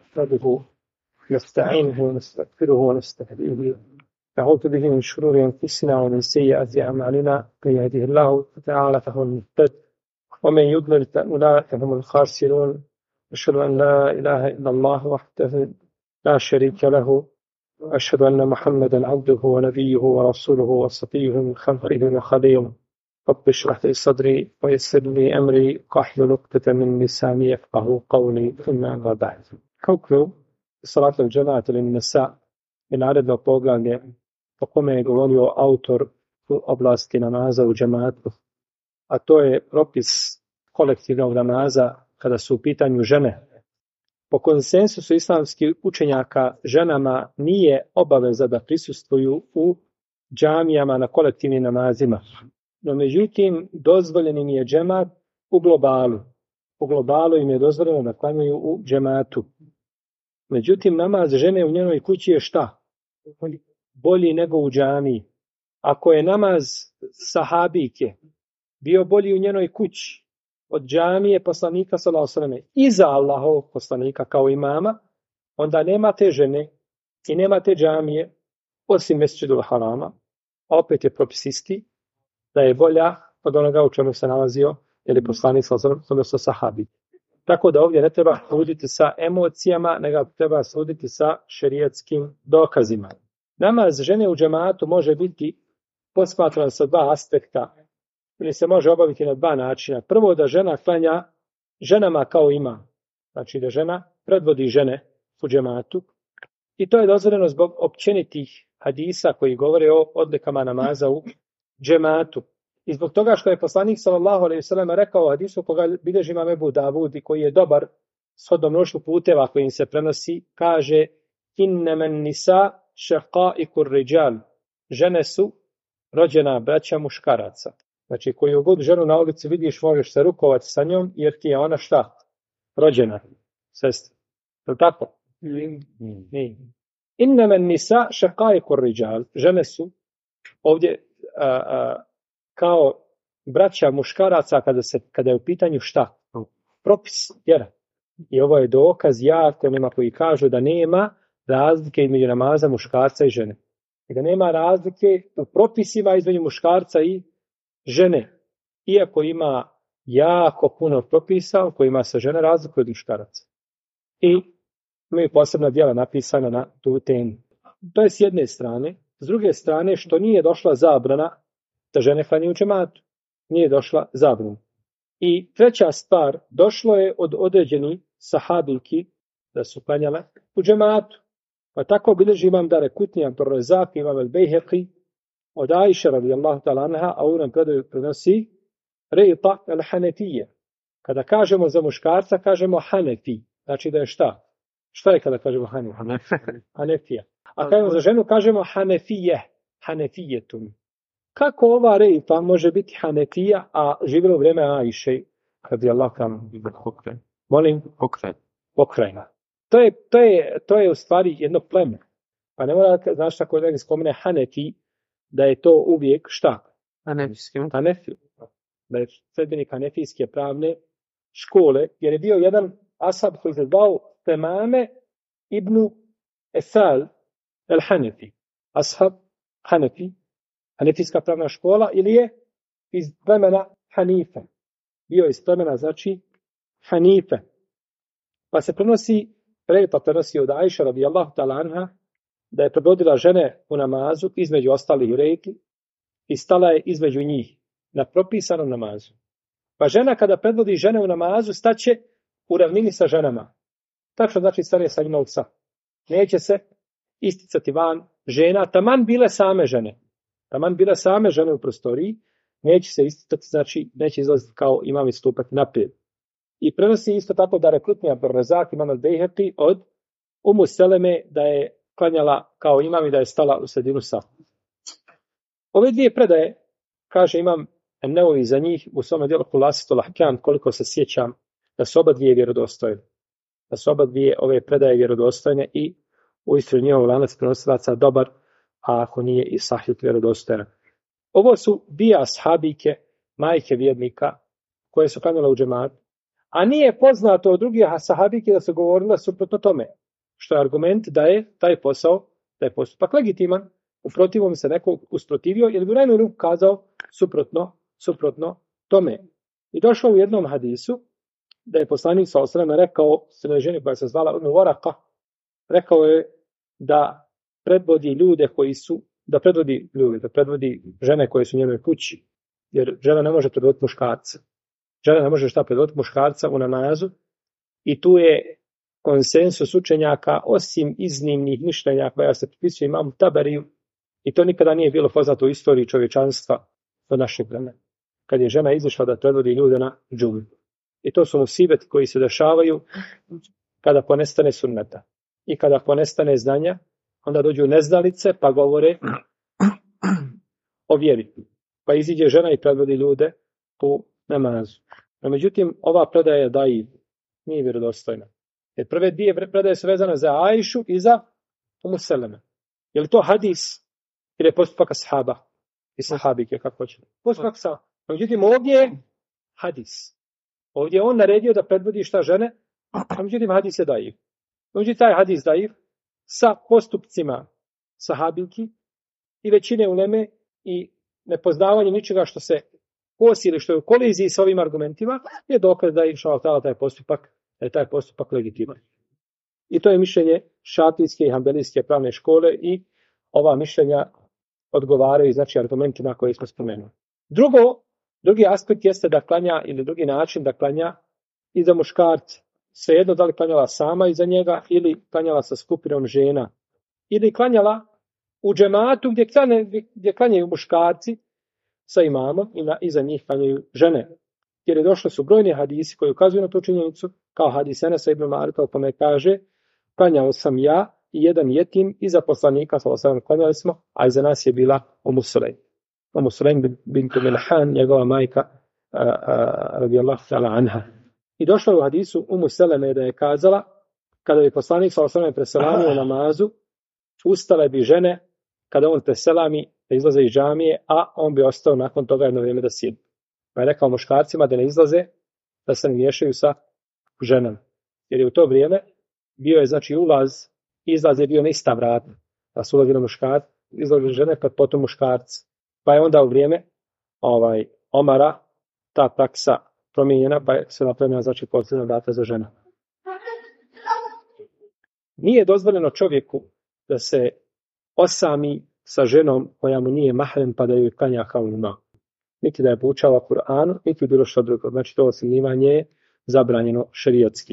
نحمده نستعينه ونستغفره ونستهديه نعوذ به من شرور أنفسنا ومن سيئات أعمالنا من يهده الله تعالى فهو المهتد ومن يضلل فأولئك هم الخاسرون أشهد أن لا إله إلا الله وحده لا شريك له وأشهد أن محمدا عبده ونبيه ورسوله وصفيه من خلقه وخليله رب اشرح لي صدري ويسر لي أمري واحلل عقدة من لساني يفقهوا قولي ثم أما بعد. حكم صلاة الجماعة للنساء من naredno poglavlje po kome je govorio autor u oblasti namaza u džematu, a to je propis kolektivnog namaza kada su u pitanju žene. Po konsensusu islamskih učenjaka ženama nije obaveza da prisustvuju u džamijama na kolektivnim namazima. No međutim, dozvoljen im je džemat u globalu. U globalu im je dozvoljeno da klanjaju u džematu. Međutim, namaz žene u njenoj kući je šta? Bolji nego u džamiji. Ako je namaz sahabike bio bolji u njenoj kući od džamije poslanika sallallahu alejhi ve selleme iza Allahovog poslanika kao imama, onda nema te žene i nema te džamije osim Mesdžidul Harama, a opet je propis isti da je bolja od onoga u čemu se nalazio ili poslanik sallallahu alejhi ve sellem odnosno sahabi. Tako da ovdje ne treba suditi sa emocijama, nego treba suditi sa šerijatskim dokazima. Namaz žene u džematu može biti posmatran sa dva aspekta, ili se može obaviti na dva načina. Prvo, da žena klanja ženama kao ima, znači da žena predvodi žene u džematu, i to je dozvoljeno zbog općenitih hadisa koji govore o odlikama namaza u džematu. I zbog toga što je poslanik sallallahu alejhi ve sellem rekao u hadisu koga bilježi imam Ebu Davud i koji je dobar shodno mnoštvu puteva kojim se prenosi, kaže: innamen nisa šaqaiqur rijal, žene su rođena braća muškaraca. Znači, koju god ženu na ulici vidiš, možeš se rukovati sa njom, jer ti je ona šta? Rođena sestra. Je li tako? Nije. Innamen nisa šaqaiqur rijal, žene su ovdje kao braća muškaraca kada je u pitanju šta? Propis, vjera. I ovo je dokaz jak onima koji kažu da nema razlike između namaza muškarca i žene. I da nema razlike u propisima između muškarca i žene. Iako ima jako puno propisa u kojima se žene razlikuju od muškaraca. I imaju posebna djela napisana na tu temu. To je s jedne strane. S druge strane, što nije došla zabrana da žene klanjaju u džematu. Nije došla zabrana. I treća stvar, došlo je od određenih sahabinki da su klanjale u džematu. Pa tako bilježi imam Darekutni, Abdurrazak, imam El-Bejheqi, od Ajše radijallahu ta'ala anha, a u nam predaju prenosi Rejta el-Hanefije. Kada kažemo za muškarca, kažemo Hanefi. Znači da je šta? Šta je kada kažemo Hanefi? Hanefija. A kada za ženu kažemo Hanefije. Hanefijetun. Kako ova Rejta može biti Hanefija, a živjela u vrijeme Ajše radijallahu ta'ala? Molim? Pokrajina. To je u stvari jedno pleme. Pa ne mora da znaš tako da spomene Hanefi, da je to uvijek šta? Hanefi. Da je sledbenik Hanefijske pravne škole, jer je bio jedan ashab koji se zvao Temame ibn Esal el-Hanefi. Ashab Hanefi, Hanefijska pravna škola, ili je iz plemena Hanife. Bio iz plemena, znači, Hanife. Pa se prenosi od Ajše radijallahu ta'ala anha da je predvodila žene u namazu između ostalih rejki i stala je između njih na propisanom namazu. Pa žena kada predvodi žene u namazu staće u ravnini sa ženama. Tačno znači stane sa njima u saf. Neće se isticati van žena, taman bile same žene. Taman bile same žene u prostoriji, neće se isticati, znači neće izlaziti kao imam i stupati naprijed. I prenosi isto tako da Darekutni, Abdurrazak, imam El-Bejheqi od Umu Seleme da je klanjala kao imam i da je stala u sredinu safa. Ove dvije predaje, kaže imam Nevovi za njih u svome djelu Hulasitul Ahkam, koliko se sjećam, da su oba dvije vjerodostojne. Da su oba dvije ove predaje vjerodostojne i uistinu njihov lanac prenosilaca dobar, a ako nije i sahih vjerodostojan. Ovo su dvije ashabike, majke vjernika, koje su klanjale u džematu. A nije poznato od drugih sahabiki da su govorila suprotno tome. Što je argument da je taj postupak legitiman. U protivom se neko usprotivio ili bi u najmanju ruku kazao suprotno tome. I došlo u jednom hadisu da je poslanik sallallahu alejhi ve sellem rekao svojoj ženi koja se zvala Umu Waraka, rekao je da predvodi žene koje su u njenoj kući, jer žena ne može predvoditi muškarca. Žena ne može predvoditi muškarca u namazu i tu je konsensus učenjaka osim iznimnih mišljenja koja se pripisuje imamu Taberiju i to nikada nije bilo poznato u istoriji čovječanstva do našeg vremena. Kad je žena izišla da predvodi ljude na džumu. I to su musibeti koji se dešavaju kada ponestane sunneta. I kada ponestane znanja, onda dođu neznalice pa govore o vjeri. Pa iziđe žena i predvodi ljude u namazu. No, međutim, ova predaja je daif, nije vjerodostojna. Jer prve dvije predaje su vezane za Ajšu i za Umu Seleme. Je li to hadis ili je postupak ashaba i sahabike, kako hoćete? Postupak sa. No, međutim, ovdje je hadis. Ovdje je on naredio da predvodi šta žene, a međutim, hadis je daif. Međutim, taj hadis daif sa postupcima sahabinki i većine uleme i nepoznavanje ničega što se kosi ili što je u koliziji s ovim argumentima je dokaz da je taj postupak legitiman. I to je mišljenje šafijske i hanbelijske pravne škole i ova mišljenja odgovaraju znači argumentima koje smo spomenuli. Drugi aspekt jeste da klanja ili drugi način da klanja i za muškarce. Svejedno da li klanjala sama iza njega ili klanjala sa skupinom žena. Ili klanjala u džematu gdje klanjaju muškarci sa imamom i iza njih klanjaju žene. Jer je došlo su brojni hadisi koji ukazuju na tu činjenicu, kao hadis Enesa ibn Malika u kome kaže klanjao sam ja i jedan jetim iza poslanika sallallahu alejhi ve sellem klanjali smo, a iza nas je bila Umu Sulejm. Umu Sulejm bintu Milhan, njegova majka radijallahu ta'ala anha. I došlo u hadisu Umu Seleme da je kazala, kada bi poslanik sallallahu alejhi ve sellem preselamio namazu, ustale bi žene kada on preselami da izlaze iz džamije, a on bi ostao nakon toga jedno vrijeme da sjedi. Pa je rekao muškarcima da ne izlaze, da se ne miješaju sa ženama. Jer je u to vrijeme bio je znači izlaz je bio na ista vrata. Da su ulazili muškarci, izlazili žene, pa potom muškarci. Pa je onda u vrijeme Omara ta praksa promijenjena, pa je se napravljena znači posebna vrata za žena. Nije dozvoljeno čovjeku da se osami sa ženom koja mu nije mahrem pa da joj klanja kao ima. Niti da je poučava Kur'anu, niti bilo što drugo. Znači to osamljivanje je zabranjeno šerijatski.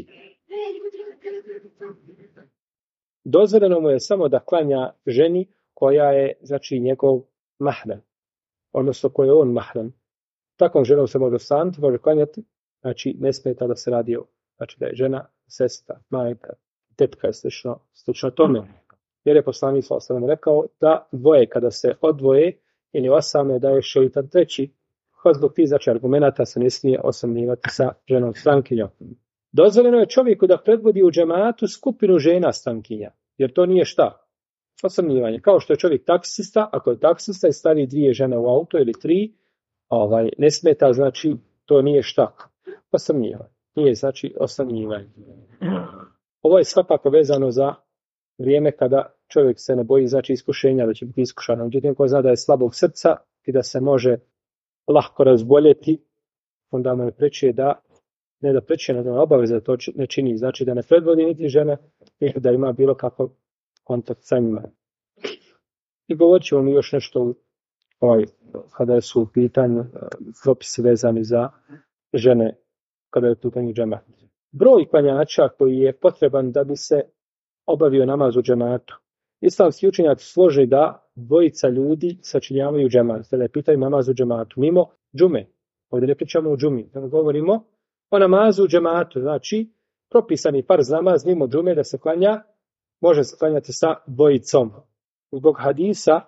Dozvoljeno mu je samo da klanja ženi koja je znači njegov mahrem. Odnosno koja je on mahrem. Takvom ženom se može osamiti, može klanjati. Znači ne smeta da se radi znači da je žena, sestra, majka, tetka je slično tome. Jer je poslanik sallallahu alejhi ve sellem rekao da dvoje kada se odvoje ili osame da je šejtan treći. Zbog tih znači argumenata se ne smije osamljivati sa ženom strankinjom. Dozvoljeno je čovjeku da predvodi u džematu skupinu žena strankinja. Jer to nije šta? Osamljivanje. Kao što je čovjek taksista, ako je taksista i stavi 2 žene u auto ili 3, ne smeta, znači to nije šta? Osamljivanje. Nije znači osamljivanje. Ovo je svakako vezano za vrijeme kada čovjek se ne boji znači iskušenja, da će biti iskušan. Međutim, ko zna da je slabog srca i da se može lahko razboljeti, onda mu je preče da obaveza to ne čini. Znači da ne predvodi niti žene, niti da ima bilo kakav kontakt sa njima. I govorit ćemo mi još nešto kada su u pitanju propisi vezani za žene, kada je u pitanju džemat. Broj klanjača koji je potreban da bi se obavio namaz u džematu. Islamski učenjaci slože da dvojica ljudi sačinjavaju džemat, da ne pitaju namaz u džematu, mimo džume. Ovdje ne pričamo o džumi, da govorimo o namazu u džematu, znači propisani farz namaz mimo džume da se klanja, može se klanjati sa dvojicom. Zbog hadisa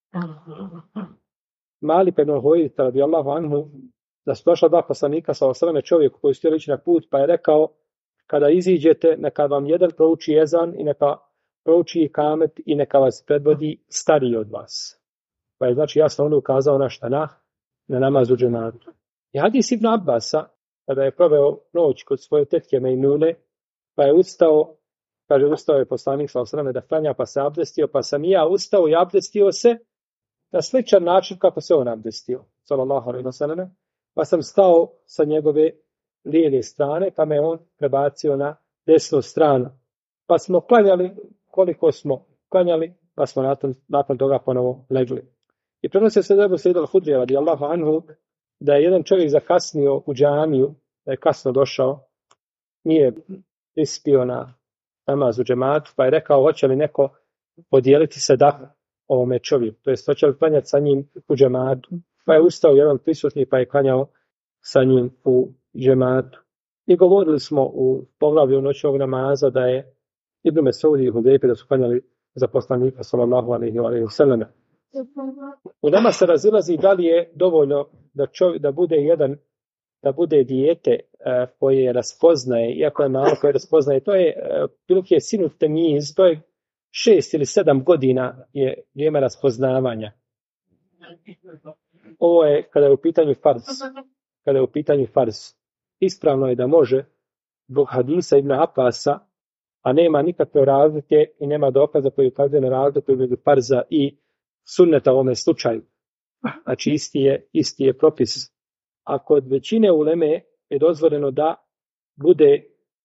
Malik ibn Huwayrith radijallahu anhu da su došla 2 poslanika sa osrame čovjeku koji su htjeli ići na put, pa je rekao kada iziđete, neka vam jedan prouči ezan i neka prouči ikamet i neka vas predvodi stariji od vas. Pa je znači jasno on ukazao na šta? Na namaz u džematu. I hadis Ibn Abbasa kada je proveo noć kod svoje tetke Mejmune, pa je ustao, kaže, ustao je poslanik sallallahu alejhi ve sellem da klanja, pa se abdestio, pa sam i ja ustao i abdestio se na sličan način kako se on abdestio, sallallahu alejhi ve sellem, pa sam stao sa njegove lijeve strane, pa me on prebacio na desnu stranu. Pa smo klanjali koliko smo klanjali, pa smo nakon toga ponovo legli. I prenosi se da je Sejid al-Hudri radijallahu anhu da je jedan čovjek zakasnio u džamiju, da je kasno došao, nije ispio na namaz u džematu, pa je rekao hoće li neko podijeliti sadaku ovome čovjeku, to jest hoće li klanjati sa njim u džematu. Pa je ustao jedan prisutni pa je klanjao sa njim u džematu. I govorili smo u poglavlju noćnog namaza da je Ibn Mesudi i Hudejfe da su klanjali za poslanika sallallahu alejhi ve sellem. U nama se razilazi da li je dovoljno da bude dijete koje raspoznaje, iako je malo koje raspoznaje, to je pilke sinu temiz, to je 6 ili 7 godina je vrijeme raspoznavanja. Ovo je kada je u pitanju farz. Kada je u pitanju farz. Ispravno je da može zbog hadisa Ibn Abasa, a nema nikakve razlike i nema dokaza koji ukazuje na razliku između farza i sunneta u ovome slučaju. Znači isti je propis. A kod većine uleme je dozvoljeno da bude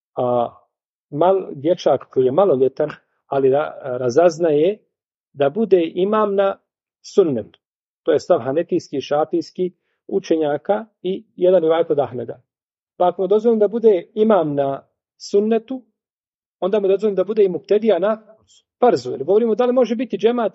dječak koji je maloljetan, ali da razaznaje da bude imam na sunnetu. To je stav hanefijski, šafijski učenjaka i jedan rivajat od Ahmeda. Pa ako mu dozvoljeno da bude imam na sunnetu, onda mu dozvoljeno da bude i muktedija na farzu. Jer govorimo da li može biti džemat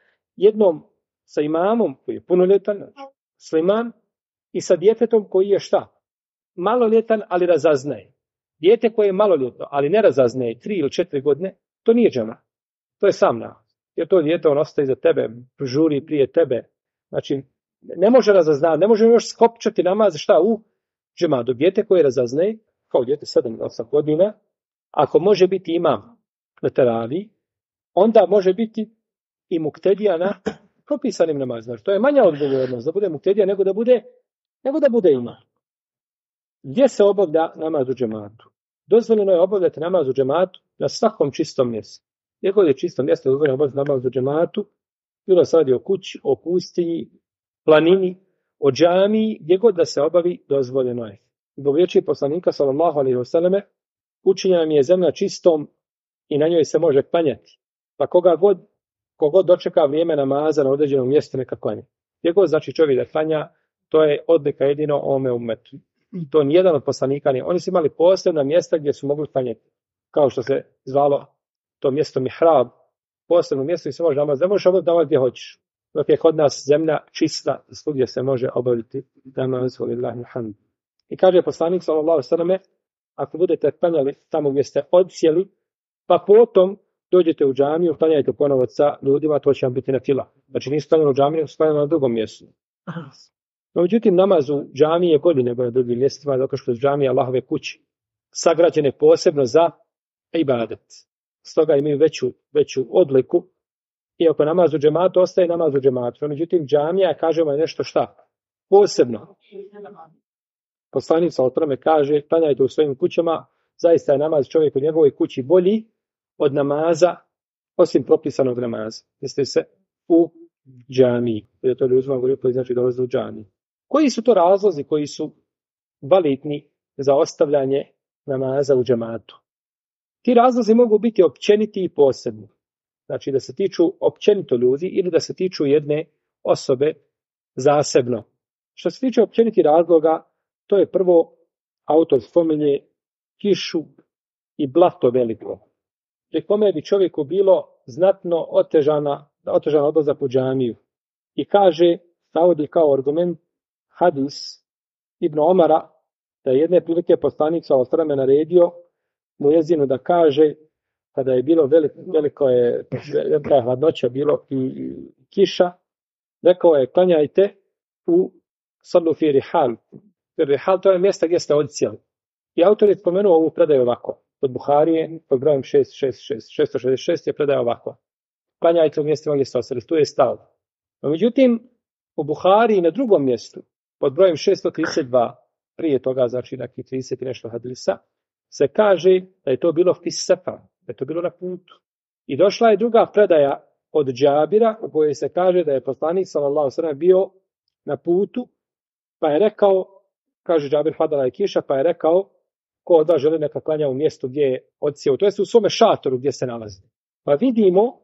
sa imamom koji je punoljetan, musliman, i sa djetetom koji je šta? Maloljetan, ali razaznaje. Dijete koje je maloljetno, ali ne razaznaje 3 ili 4 godine, to nije džemat. To je sam namaz. Jer to dijete on ostaje za tebe, žuri prije tebe. Znači, ne može razaznati, ne može još skopčati namaz šta u džematu. Dijete koje razaznaje, kao dijete 7-8 godina, ako može biti imam na teraviji, onda može biti i muktedija na propisanim namazima. Znači, to je manja odgovornost da bude muktedija nego da bude imam. Gdje se obavlja namaz u džematu? Dozvoljeno je obavljati namaz u džematu na svakom čistom mjestu. Gdje god je čisto mjesto, dozvoljeno je obavljati namaz u džematu, bilo se radi o kući, o pustinji, planini, o džamiji, gdje god da se obavi, dozvoljeno je. Zbog riječi poslanika sallallahu alejhi ve selleme, učinjena mi je zemlja čistom i na njoj se može klanjati. Pa kogod dočeka vrijeme namaza na određenom mjestu neka klanja. Gdje god znači čovjek da klanja, to je odlika jedino ovome ummetu. To nijedan od poslanika nije. Oni su imali posebna mjesta gdje su mogli klanjati. Kao što se zvalo to mjesto mihrab, posebno mjesto gdje se može namaz. Ne možeš obaviti gdje hoćeš. Dok je kod nas zemlja čista, svugdje se može obaviti namaz. I kaže poslanik sallallahu alejhi ve selleme, ako budete klanjali tamo gdje ste odsjeli, pa potom dođete u džamiju, klanjajte ponovo sa ljudima, to će vam biti na fila. Znači nisu klanjali u džamiju, nego su klanjali na drugom mjestu. No, međutim, namaz u džamiji je bolji nego na drugim mjestima, zato što je džamija Allahove kući sagrađene posebno za ibadet. Stoga imaju veću odliku. Iako namaz u džematu ostaje namaz u džematu. No, međutim, džamija, kažemo, je nešto šta? Posebno. Poslanik sa otrame kaže, klanjajte u svojim kućama, zaista je namaz čovjek u njegovoj kući bolji od namaza, osim propisanog namaza. Jeste se u džamiji. Jer to ljudima govorio koji znači dolaze u džamiji. Koji su to razlozi koji su validni za ostavljanje namaza u džematu? Ti razlozi mogu biti općeniti i posebni. Znači da se tiču općenito ljudi ili da se tiču jedne osobe zasebno. Što se tiče općeniti razloga, to je prvo autor spominje kišu i blato veliko. Pri kome bi čovjeku bilo znatno otežan odlazak u džamiju. I kaže, navodi kao argument hadis Ibn Omara, da je jedne prilike poslanik sallallahu alejhi ve sellem naredio muezinu da kaže, kada je bilo velika hladnoća bilo i kiša, rekao je, klanjajte u sallu fi rihal. Rihal, to je mjesta gdje ste odsjeli. I autor je spomenuo ovu predaju ovako. Od Buharije, pod brojem 666 je predaja ovako. Klanjajte u mjestima gdje ste odsjeli. Tu je stav. No, međutim, u Buhariji na drugom mjestu, pod brojem 632, prije toga, znači nekih 30 i nešto hadisa, se kaže da je to bilo fisefa, da je to bilo na putu. I došla je druga predaja od Džabira u kojoj se kaže da je poslanik sallallahu alejhi ve sellem bio na putu, pa je rekao, kaže Džabir, padala je kiša, pa je rekao, ko od vas želi neka klanja u mjestu gdje je odsjeo, to jest u svome šatoru gdje se nalazi. Pa vidimo,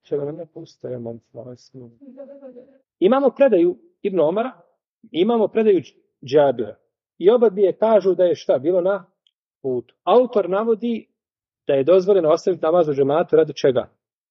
imamo predaju Ibn Omara, imamo predaju Džabira. I oba dvije kažu da je šta bilo na putu. Autor navodi da je dozvoljeno ostaviti namaz u džematu radi čega?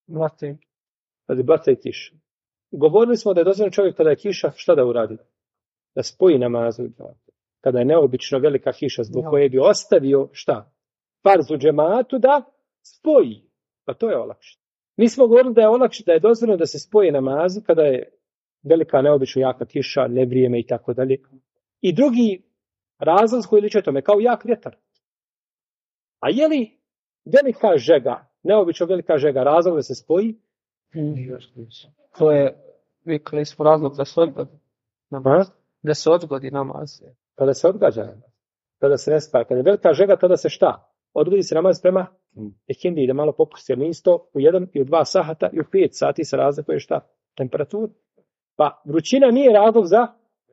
Radi blata i kiše. Govorili smo da je dozvoljeno čovjek kada je kiša, šta da uradi? Da spoji namaz u džematu. Kada je neobično velika kiša zbog koje bi ostavio šta? Farz u džematu da spoji. Pa to je olakšeno. Mi smo govorili da je olakšeno, da je dozvoljeno da se spoji namaz kada je velika neobično jaka kiša, nevrijeme i tako dalje. I drugi razlog koji liče tome, kao jak vjetar. A je li velika žega, neobično velika žega, razlog da se spoji? To je, vikali smo razlog da se odgodi namaz. Da se odgodi namaz. Kada se odgađa namaz. Kada se ne spaja. Kada je velika žega, tada se šta? Odgodi se namaz prema ikindi, da malo popusti. Jer nije isto u 1 i u 2 sahata i u 5 sati se razlikuje šta? Temperatura. Pa vrućina nije razlog za...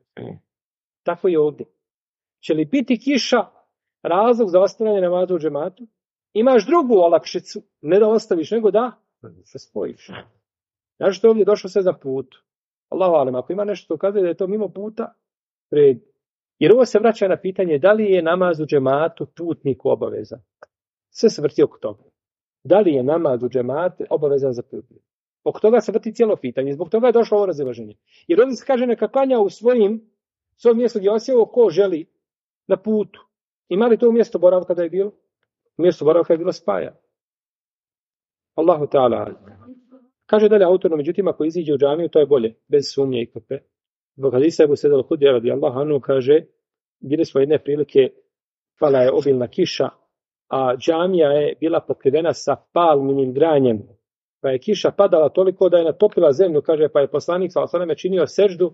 Tako je ovdje. Će li biti kiša razlog za ostavljanje namaza u džematu? Imaš drugu olakšicu, ne da ostaviš, nego da se spojiš. Znaš što je ovdje došlo sve za put? Allahu alem, ako ima nešto što ukazuje da je to mimo puta, pred. Jer ovo se vraća na pitanje da li je namaz u džematu putniku obavezan. Sve se vrti oko toga. Da li je namaz u džematu obavezan za putnika? Oko toga se vrti cijelo pitanje. Zbog toga je došlo ovo razilaženje. Jer ovdje se kaže neka klanja u svojim mjestu gdje osjeo ko želi na putu. Ima li to mjesto boravka da je bilo? Mjesto boravka je bilo spaja. Allahu ta'ala. Kaže dalje autor, međutim ako iziđe u džamiju, to je bolje, bez sumnje i kope. Zbog hadisa Ebu Sedel Hudija radijallahu anhu kaže, bili smo jedne prilike, pala je obilna kiša, a džamija je bila pokrivena sa palminim granjem. Pa je kiša padala toliko da je natopila zemlju, kaže, pa je poslanik sallallahu alejhi ve sellem činio seždu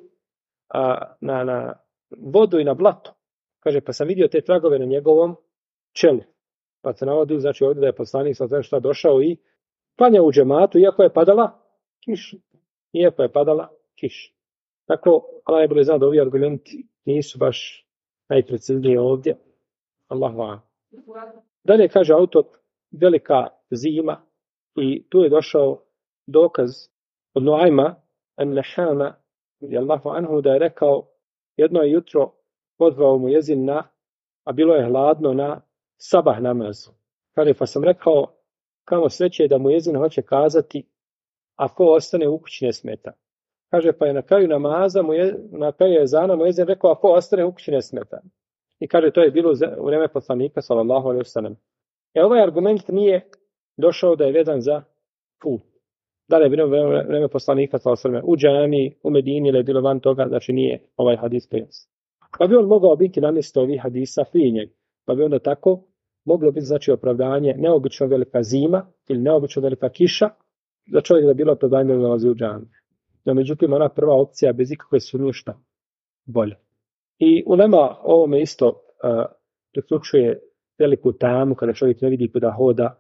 na vodu i na blato. Kaže, pa sam vidio te tragove na njegovom čelu. Pa se navodi, znači ovdje da je poslanik sallallahu alejhi ve sellem došao i klanja u džematu, iako je padala kiša. Iako je padala kiša. Tako, Allah je bilo znao da ovi argumenti nisu baš najprecizniji ovdje. Allahu a'lam. Dalje kaže autor, velika zima, i tu je došao dokaz od Nuajma an-Nahana radijallahu anhu da je rekao, jedno je jutro pozvao mu jezin a bilo je hladno na sabah namazu. Kaže, pa sam rekao, kamo sreće da mu jezin hoće kazati, a ko ostane u kući ne smeta. Kaže, pa je na kraju namaza, na kraju jezana mu jezin rekao, a ko ostane u kući ne smeta. I kaže, to je bilo u vreme poslanika, sallallahu alejhi ve sellem. Ovaj argument nije došao da je vezan za put. Da li je bilo vreme poslanika, sallallahu alejhi ve sellem, u džamiji, u Medini ili je bilo van toga, znači nije ovaj hadis prijenos. Pa bi on mogao biti na mjesto ovih hadisa prije njega. Pa bi onda tako moglo biti znači opravdanje neobično velika zima ili neobično velika kiša za čovjek da je bilo opravdanje da nalazi u džamiji. No, međutim, ona prva opcija bez ikakve sumnje šta bolja. I ulema ovome isto priključuje veliku tamu kada čovjek ne vidi kuda hoda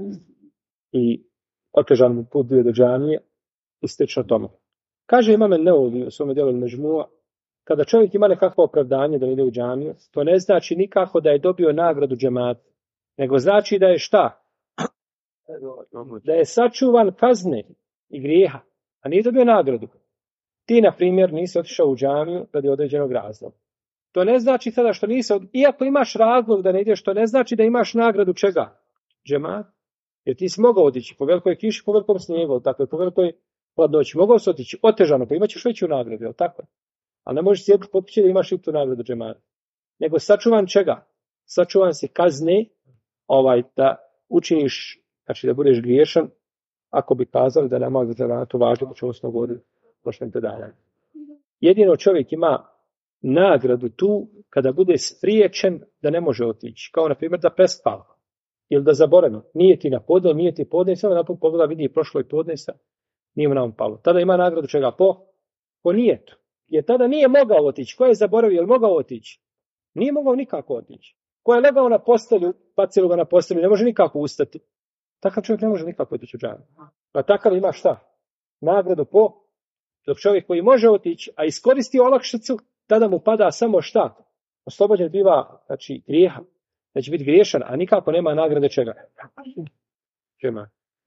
i otežan mu put bio do džamije i slično tome. Kaže Imam an-Nawawi u svome djelu Međmu'a, kada čovjek ima nekakvo opravdanje da ide u džamiju, to ne znači nikako da je dobio nagradu džemata, nego znači da je šta? Da je sačuvan kazne i grijeha, a nije dobio nagradu. Ti, na primjer, nisi otišao u džamiju radi određenog razloga. To ne znači sada što nisi, iako imaš razlog da ne ideš, to ne znači da imaš nagradu čega? Džemat. Jer ti si mogao otići po velikoj kiši, po velikom snijegu, tako je, po velikoj hladnoći. Mogao si otići otežano, pa imaćeš veću nagradu, jel tako? Ali ne možeš sjediti po kući da imaš i tu nagradu džemata. Nego sačuvan čega? Sačuvan si kazne, da učiniš, znači da budeš griješan, ako bi kazali da namaz za džematu važno, po čemu smo govorili prošlim predavanjem. Jedino čovjek ima nagradu tu kada bude spriječen da ne može otići. Kao na primjer da prespava ili da zaboravi. Nije ti na podne, nije ti podne, samo napod pogleda vidi prošlo i podne sa nije mu nam palo. Tada ima nagradu čega? Po nijetu. Jer tada nije mogao otići. Ko je zaboravio, je li mogao otići? Nije mogao nikako otići. Ko je legao na postelju, bacilo ga na postelju, ne može nikako ustati. Takav čovjek ne može nikako otići u džamiju. Pa takav ima šta? Nagradu po, dok čovjek koji može otići, a iskoristi olakšicu, tada mu pada samo šta? Oslobođen biva, znači, grijeha. Znači biti griješan, a nikako nema nagrade čega. Čema?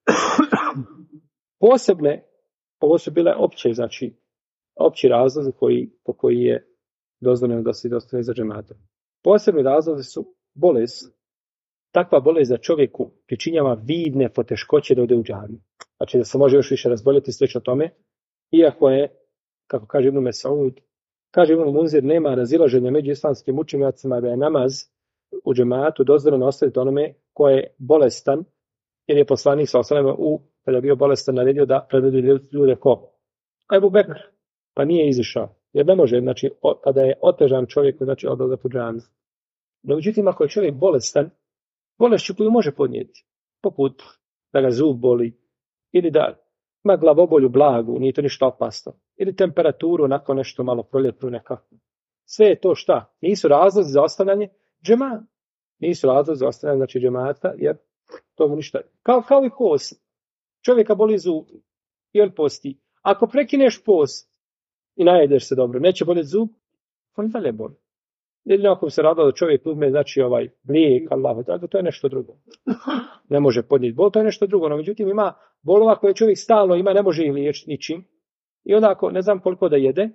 Posebne, ovo su bile opće, znači, opći razlozi po koji je dozvoljeno da se dostane za džematom. Posebni razlozi su bolest. Takva bolest za čovjeku pričinjava vidne poteškoće da ode u džamiju. Znači da se može još više razboljeti slično tome, iako je, kako kaže Ibn Mesaud, kaže Ibn Munzir, nema razilaženja među islamskim učenjacima da je namaz u džematu dozvoljeno ostaviti onome ko je bolestan, jer je poslanik sallallahu kada je bio bolestan naredio da predvodi ljude ko? Ebu Bekr, pa nije izišao. Jer ne može, znači, kada je otežan čovjek, znači odlazak u džamiju. No, međutim, ako je čovjek bolestan, bolešću koju može podnijeti, poput da ga zub boli, ili da ima glavobolju blagu, nije to ništa opasno, ili temperaturu, onako nešto malo proljetnu nekako. Sve je to šta? Nisu razlozi za ostavljanje džemata. Nisu razlozi za ostavljanje, znači, džemata, jer to mu ništa. Kao i post. Čovjeka boli zub i on posti. Ako prekineš post i najedeš se dobro, neće boljeti zub, on dalje boli. Jedino ako se radilo da čovjek uzme, znači blijek, Allah, to je nešto drugo. Ne može podnijeti bol, to je nešto drugo. No, međutim, ima bolova koje čovjek stalno ima, ne može ih liječiti ničim. I onda ako ne znam koliko da jede,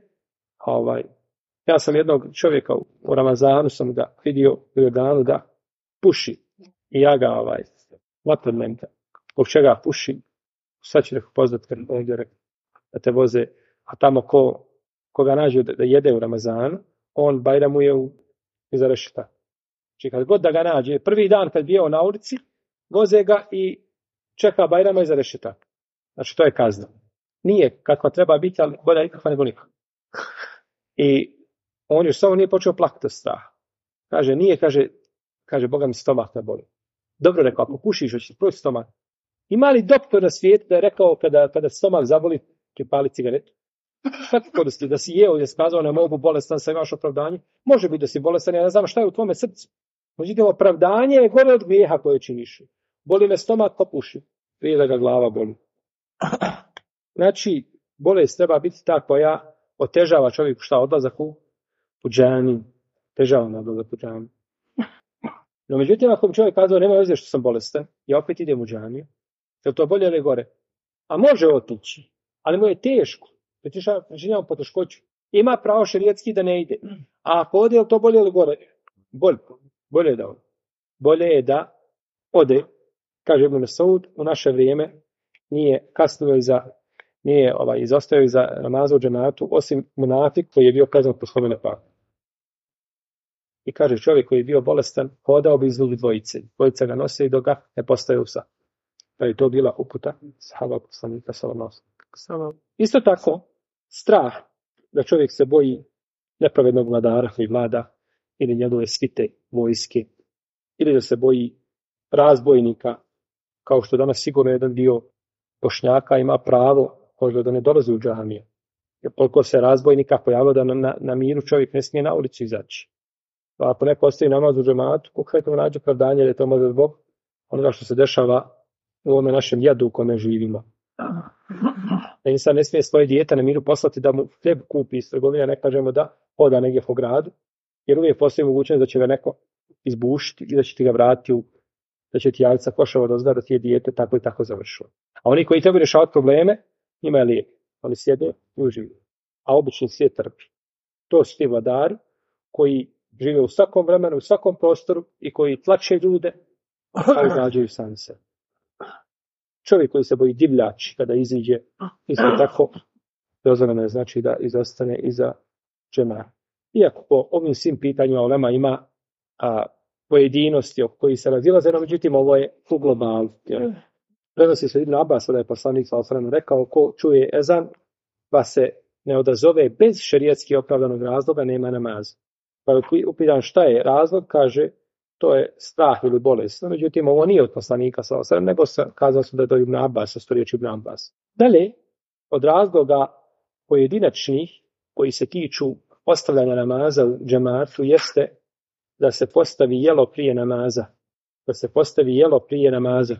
ja sam jednog čovjeka u Ramazanu sam ga vidio u Jordanu da puši. I ja ga vatrnem, zbog čega puši, sad ću neko poznat kad ovdje rekao da te voze, a tamo ko ga nađe da jede u Ramazanu, on bajramuje iza rešeta. Znači kad god da ga nađe, prvi dan kad bio na ulici, voze ga i čeka bajrama iza rešeta. Znači to je kazna. Nije kakva treba biti, ali bolja ikakva nego nikakva. I on još samo nije počeo plakati od straha. Kaže, nije, kaže, Boga mi stomak ne boli. Dobro rekao, ako pušiš, hoćeš proći stomak. Ima li doktor na svijetu da je rekao kada stomak zaboli, će pali cigaretu? Kako koristi? Da si jeo i je skazao ne mogu bolestan, sa imaš opravdanje? Može biti da si bolestan, ja ne znam šta je u tvome srcu. Međutim, opravdanje je gore od grijeha koje činiš. Boli me stomak, pa puši. Prije da ga glava boli. Znači, bolest treba biti ta koja otežava čovjeku šta odlazak u džamiju. Otežava na odlazak u džamiju. No, međutim, ako bi čovjek kazao, nema veze što sam bolestan, ja opet idem u džamiju, je to bolje ili gore? A može otići, ali mu je teško. Pričinjamo poteškoću. Ima pravo šerijetski da ne ide. A ako ode, je to bolje ili gore? Bolje je da ode. Bolje je da ode, kaže Ibn Mesaud, u naše vrijeme nije kasnio nije izostao iza namaza u džematu, osim munafik koji je bio kazan po slobodne pak. I kaže čovjek koji je bio bolestan, hodao bi između dvojice. Dvojica ga nose i dok ga ne postaju psa. Pa je to bila uputa sahaba poslanika sallallahu alejhi ve sellem. Isto tako, strah da čovjek se boji nepravednog vladara koji vlada ili njegove svite vojske, ili da se boji razbojnika, kao što danas sigurno jedan dio Bošnjaka ima pravo možda da ne dolazi u džamije. Jer koliko se razbojnika pojavilo da na miru čovjek ne smije na ulicu izaći. Pa ako neko ostaje namaz u džematu, konkretno nađe opravdanje da je to možda zbog onoga što se dešava u ovome našem jadu u kome živimo. Da insan ne smije svoje dijete na miru poslati da mu hljeb kupi iz trgovine, ne kažemo da hoda negdje po gradu, jer uvijek postoji mogućnost da će ga neko izbušiti i da će ti ga vratiti, da će ti javica košava dozda da ti je dijete tako i tako završilo. A oni koji trebaju rješavati probleme, njima je lijek. Oni sjede i uživaju. A obični svijet trpi. To su ti vladari koji žive u svakom vremenu, u svakom prostoru i koji tlače ljude, a ugađaju sami se. Čovjek koji se boji divljači kada iziđe, isto tako dozvoljeno je znači da izostane iza džemata. Iako po ovim svim pitanjima ulema ima pojedinosti oko koji se razilaze, no međutim ovo je u globalu. Prenosi se Ibn Abbas da je poslanik sallallahu alejhi ve sellem rekao, ko čuje ezan pa se ne odazove bez šerijatski opravdanog razloga, nema namaza. Pa upitan šta je razlog, kaže to je strah ili bolest. No, međutim, ovo nije od poslanika sallallahu alejhi ve sellem, nego kazao sam da je to Ibn Abbas, sa riječi Ibn Abbas. Dalje, od razloga pojedinačnih koji se tiču ostavljanja namaza u džematu jeste da se postavi jelo prije namaza. Da se postavi jelo prije namaza.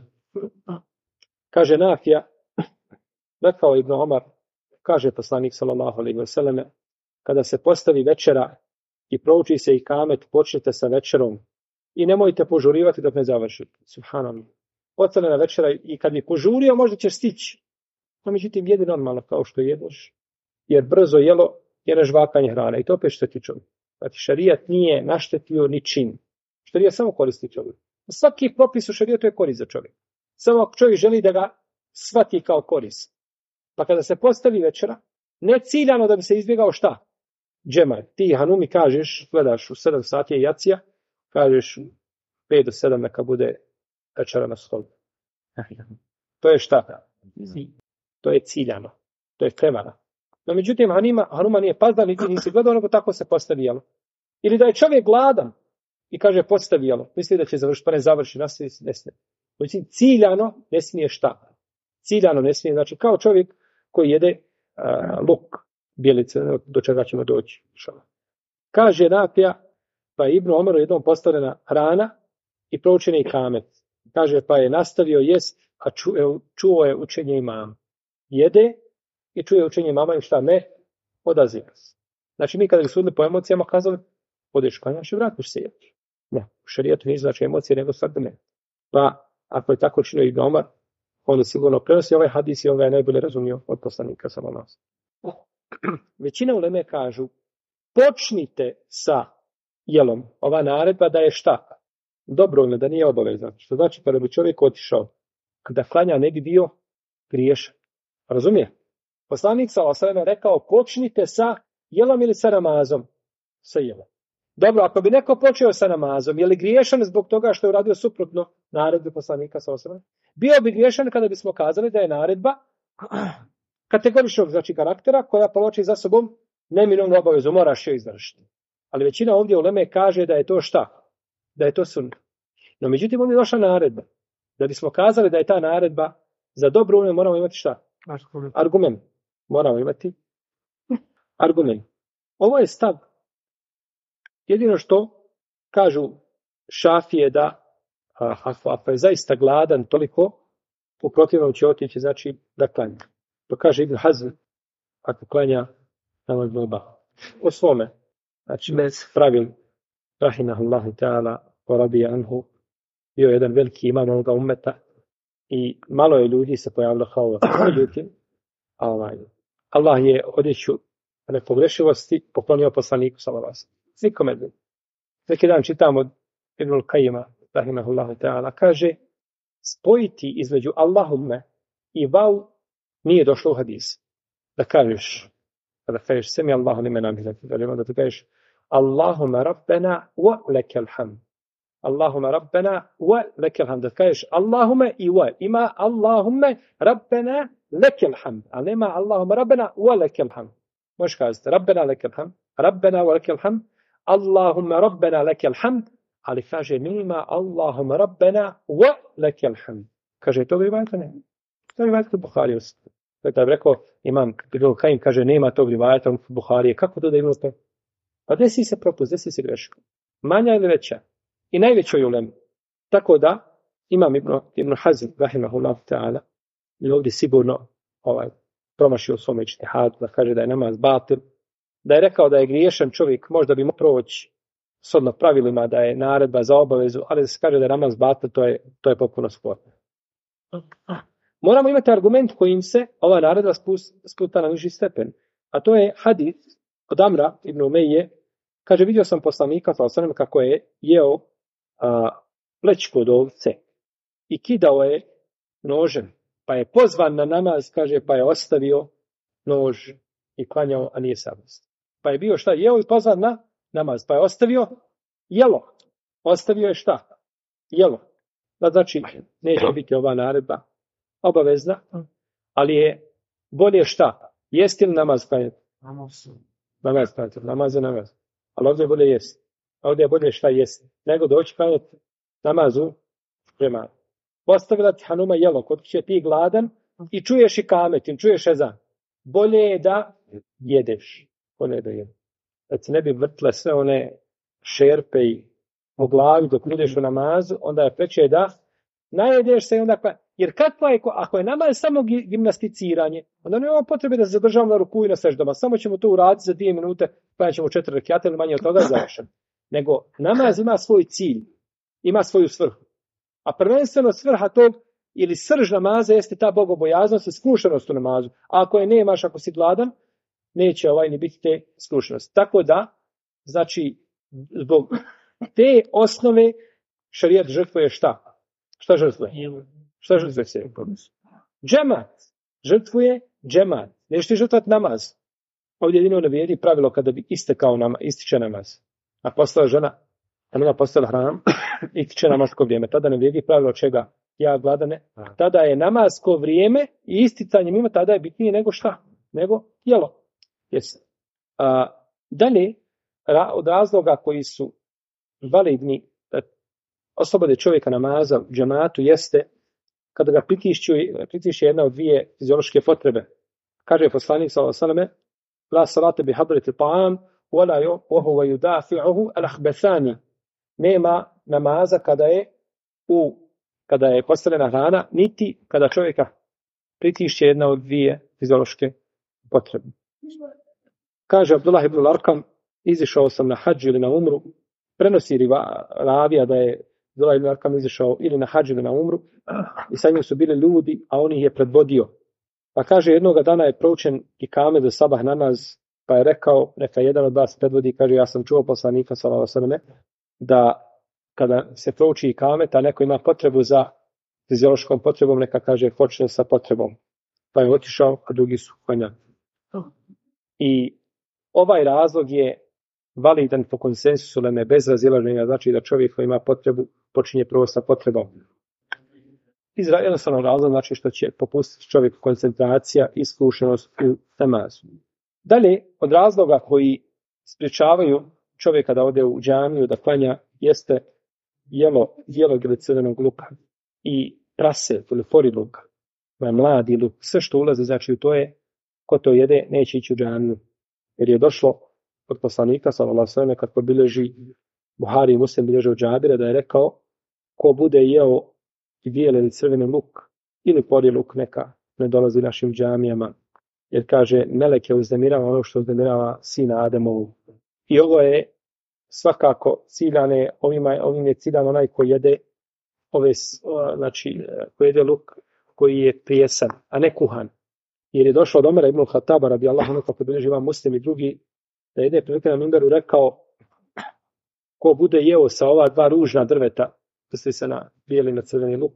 Kaže Nafija, rekao Ibn Omar, kaže poslanik sallallahu alejhi ve selleme, kada se postavi večera i prouči se ikamet, počnite sa večerom i nemojte požurivati dok ne završite. Subhanallah. Ocrnjena večera i kad bi požurio možda ćeš stići. No međutim jedi normalno kao što jedeš. Jer brzo jelo je nežvakanje hrane i to opet šteti čovjek. Znači šerijat nije naštetio ničim. Šerijat samo koristi čovjek. Svaki propis u šerijatu je korist za čovjek. Samo ako čovjek želi da ga shvati kao korist. Pa kada se postavi večera, ne ciljano da bi se izbjegao šta? Džemar. Ti Hanumi kažeš, gledaš u 7 sati je jacija, kažeš 5 do 7 neka bude večera na stolu. To je šta? To je ciljano. To je prevara. No međutim, Hanuma nije pazda, nisi gledao, nego tako se postavijalo. Ili da je čovjek gladan i kaže postavijalo, misli da će završiti, pa ne završi, nastavi se desne. Međutim, ciljano ne smije šta? Ciljano ne smije, znači kao čovjek koji jede luk, bijelice, do čega ćemo doći. Kaže Nafija, pa je Ibn Omeru jednom postavljena hrana i proučeni kamet. Kaže, pa je nastavio jest, a čuo je učenje imama. Jede i čuje učenje imama i šta ne, odaziva se. Znači mi kada bi sudili po emocijama kazali, odeš klanjaš i vratiš se jeti. Ne, u šerijetu nije znači emocije, nego stvar da ne. Pa ako je tako činio Ibn Omar, onda sigurno prenosi ovaj hadis i on ga je najbolje razumio od poslanika sallallahu alejhi ve sellem. Većina uleme kažu, počnite sa jelom. Ova naredba da je šta? Dobrovoljno, da nije obavezno. Što znači kada bi čovjek otišao da klanja ne bi bio griješan. Razumije? Poslanik sallallahu alejhi ve sellem rekao, počnite sa jelom ili sa namazom? Sa jelom. Dobro, ako bi neko počeo sa namazom, je li griješan zbog toga što je uradio suprotno naredbi poslanika sallallahu alejhi ve sellem? Bio bi griješan kada bismo kazali da je naredba kategoričnog znači karaktera koja povlači za sobom neminovnu obavezu, moraš joj izvršiti. Ali većina ovdje uleme kaže da je to šta? Da je to sunnet. No međutim ovdje je došla naredba. Da bismo kazali da je ta naredba za dobro uleme moramo imati šta? Argument. Moramo imati argument. Ovo je stav. Jedino što kažu Šafije da ako je zaista gladan toliko, u protivnom će otići znači da klanja. To kaže Ibn Hazm, ako klanja namaz Boba. O svome, znači bez pravil, rahimahullahu ta'ala, porabija anhu, bio jedan veliki imam onoga ummeta i malo je ljudi se pojavilo kao međutim, Allah je odjeću nepogrešivosti poklonio poslaniku sallallahu alejhi ve sellem. Nikome ne. Neki dan čitamo Ibn al-Qayyima, rahimahullahu ta'ala, kaže spojiti između Allahumme i vav nije došlo u hadis. Da kažeš, kada kažeš semi Allahu limen hamida, da ti kažeš Allahumma rabbena wa lekal hamd. Allahumma rabbena wa lekal hamd. Da kažeš Allahumma i wa. Ima Allahumma rabbena lekal hamd. A nema Allahumma rabbena wa lekal hamd. Možeš kazati rabbena lekal hamd. Rabbena wa lekal hamd. Allahumma rabbena lekal hamd. Ali kaže nima Allahumma rabbena wa lekal hamd. Kaže to rivajeta ne. To je rivajeta Buharije. Kada je rekao imam Ibn Qayyim kaže nema tog rivajeta Buharije. Kako to da ima to? Pa desi se propust, desi se greška. Manja ili veća. I najvećoj ulemi. Tako da imam Ibn Hazm rahimahullah ta'ala i ovdje sigurno promašio u svom ijtihadu da kaže da je namaz batil. Da je rekao da je griješan čovjek, možda bi mogao proći shodno pravilima da je naredba za obavezu, ali da se kaže da je namaz batil, to je potpuno sporno. Moramo imati argument kojim se ova naredba sputa na niži stepen. A to je hadis od Amra ibn Umeje. Kaže, vidio sam poslanika sallallahu kako je jeo plećku od ovce i kidao je nožem. Pa je pozvan na namaz, kaže, pa je ostavio nož i klanjao, a nije sabast. Pa je bio šta? Jeo i pozvan na namaz. Pa je ostavio jelo. Ostavio je šta? Jelo. Znači, neće biti ova naredba obavezna, ali je bolje šta? Jesti li namaz klanjati? Namaz je namaz. Ali ovdje je bolje jesti. Ovdje je bolje šta jesti. Nego doći klanjati namazu prema. Postavila ti Hanuma jelo, kod će ti gladan i čuješ i kametin, čuješ ezan. Bolje je da jedeš. Bolje je da jedeš. Da se ne bi vrtle sve one šerpe i u glavi dok budeš u namazu, onda je preče da najedeš se i onda jer kakva je, ako je namaz samo gimnasticiranje, onda nema potrebe da se zadržavamo na ruku i na seždama, samo ćemo to uraditi za 2 minute, pa ćemo 4 rekjata ili manje od toga završen. Nego namaz ima svoj cilj, ima svoju svrhu. A prvenstveno svrha tog ili srž namaza jeste ta bogobojaznost i skrušenost u namazu. A ako je nemaš, ako si gladan, neće ni biti te skrušenosti. Tako da, znači, zbog te osnove šarijat žrtvuje šta? Šta žrtvuje? Šta žrtvuje se? Džemat. Žrtvuje džemat. Neće ti žrtvati namaz. Ovdje jedino ne vrijedi pravilo kada bi ističe namaz. A postala žena, a nema postala hram, ističe namasko vrijeme. Tada ne vrijedi pravilo čega? Ja gladane. Tada je namasko vrijeme i isticanje mimo tada je bitnije nego šta? Nego jelo. Yes. Dalje, od razloga koji su validni da oslobode čovjeka namaza u džematu jeste kada ga pritišće jedna od 2 fiziološke potrebe. Kaže poslanik sallallahu alejhi ve selleme: la salata bi hadrati ta'am wala huwa yudafi'uhu al-akhbathani. Nema namaza kada je postavljena hrana, niti kada čovjeka pritišće jedna od 2 fiziološke potrebe. Kaže Abdullah ibn Arkam: izišao sam na hadž ili na umru. Prenosi ravija da je Abdullah ibn Arkam izišao ili na hadž ili na umru i sa njim su bili ljudi, a on ih je predvodio. Pa kaže, jednoga dana je proučen ikamet za sabah namaz, pa je rekao, neka jedan od vas predvodi. Kaže, ja sam čuo poslanika sallallahu alejhi ve selleme da kada se prouči ikamet, a neko ima potrebu za fiziološkom potrebom, neka kaže počne sa potrebom. Pa je otišao, a drugi su klanjali. I ovaj razlog je validan po konsensusu uleme, bez razilaženja, znači da čovjek koji ima potrebu počinje prvo sa potrebom. Jednostavno razlog znači što će popustiti čovjek koncentracija i iskušenost u namazu. Dalje, od razloga koji sprječavaju čovjeka da ode u džamiju, da klanja, jeste jelo ili crvenog luka i prase ili fori luka, mladi luk, sve što ulazi, znači u to je, ko to jede, neće ići u džamiju. Jer je došlo od poslanika, sallallahu alejhi ve selleme, kako bilježi Buhari i Muslim bilježe od Džabira, da je rekao, ko bude jeo bijeli ili crveni luk ili fori luk, neka ne dolazi našim džamijama. Jer kaže, melek je uznemirava ono što uznemirava sina Ademovu. I ovo je svakako ciljane, ovim je ciljan onaj koji jede koji jede luk koji je prijesan, a ne kuhan. Jer je došlo od Omera ibn Khattaba radijallahu anhu, kako bilježi Imam Muslim i drugi, da jedne prilike na mimberu rekao, ko bude jeo sa ova 2 ružna drveta, misli se na bijeli i na crveni luk,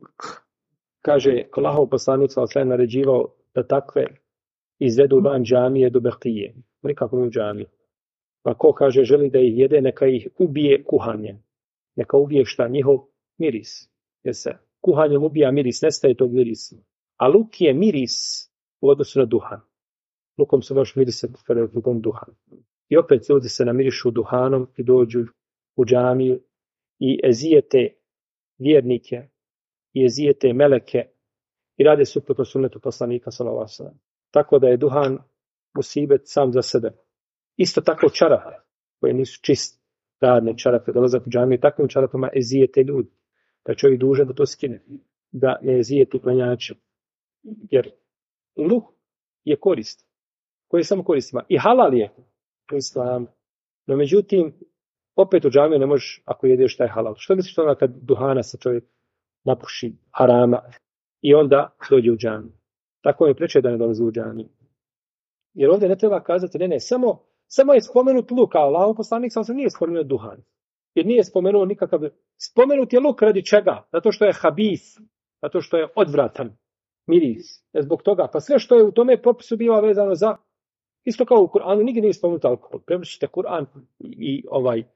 kaže, Allahov poslanik sallallahu alejhi ve sellem naređivao da takve izvedu van džamije do Bekije. Nikako ne u džamiju. Pa ko kaže želi da ih jede, neka ih ubije kuhanjem. Neka ubije šta? Njihov miris. Jer se kuhanjem ubija miris, nestaje tog mirisa. A luk je miris u odnosu na duhan. Lukom se baš mirise drugom duhan. I opet ljudi se namirišu duhanom i dođu u džamiju i ezijete vjernike i ezijete meleke i rade suprotno sunnetu poslanika sallallahu alejhi ve sellem. Tako da je duhan musibet sam za sebe. Isto tako čarape, koje nisu čist radne čarape, dolazak u džamiju, takvim čarapama ezijete ljudi. Da čovjek dužan da to skine, da ne ezijeti klanjače. Jer luk je korist, koji je samo koristima. I halal je u islamu. No međutim, opet u džamiju ne možeš ako jedeš taj halal. Što misliš onda kad duhana se čovjek napuši harama i onda dođe u džamiju? Tako je preče da ne dolazi u džamiju. Jer ovdje ne treba kazati, ne, samo je spomenut luk, a Allahov poslanik sam nije spomenuo duhan. Jer nije spomenuo nikakav... Spomenut je luk radi čega? Zato što je habis, zato što je odvratan miris. Zbog toga, pa sve što je u tome propisu biva vezano za... Isto kao u Kur'anu, nigdje nije spomenut alkohol. Prenošite Kur'an i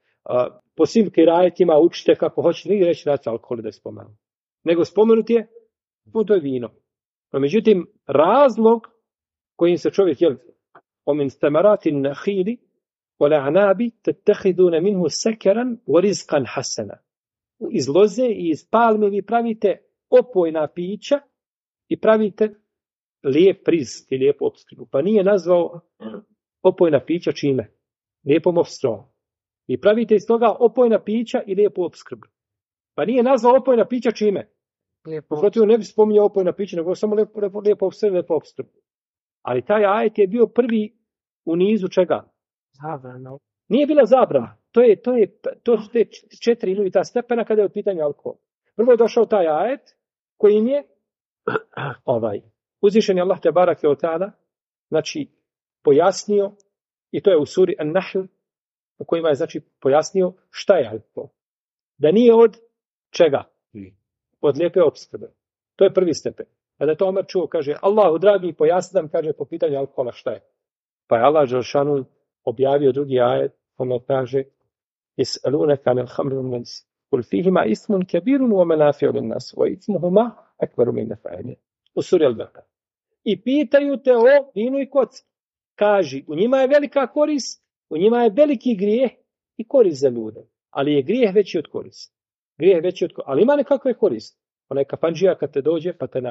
po svim kirajetima učite kako hoćete, nigdje neće naći alkohol da je spomenut. Nego spomenut je, to je vino. No, međutim, razlog kojim se čovjek jeli, ومن ثمرات النخيل والأعناب تتخذون منه سكرا ورزقا حسنا. Iz loze i iz palme vi pravite opojna pića i pravite lijep rizk i lijepu opskrbu. Pa nije nazvao opojna pića čime? Lijepom opskrbom. Vi pravite iz toga opojna pića i lijepu opskrbu. Pa nije nazvao opojna pića čime? Protiv ne bi spominjao opojna pića, nego samo lijepo opskrbu. Ali taj ajet je bio prvi u nizu čega? Zabrana. Nije bila zabrana. To su te 4 ili ta stepena kada je u pitanju alkohol. Prvo je došao taj ajet kojim je uzvišeni Allah te barake od tada, znači pojasnio, i to je u suri An-Nahl, u kojima je znači pojasnio šta je alkohol. Da nije od čega? Od lijepe opskrbe. To je prvi stepen. Kada je to Omer čuo, kaže, Allahu dragi, pojasni nam, kaže, po pitanju alkohola šta je. Pa je Allah dželešanu objavio drugi ajet, ono kaže, Is'alunaka anil khamri wal maisir, kul fihima ismun kabirun wa manafi'u lin-nas, wa ismuhuma akbaru min naf'ihima. U suri Al-Baqara. I pitaju te o vinu i kocki. Kaži, u njima je velika korist, u njima je veliki grijeh i korist za ljude. Ali je grijeh veći od koristi. Ali ima nekakve korist. Onaj kafandžija kad te dođe pa te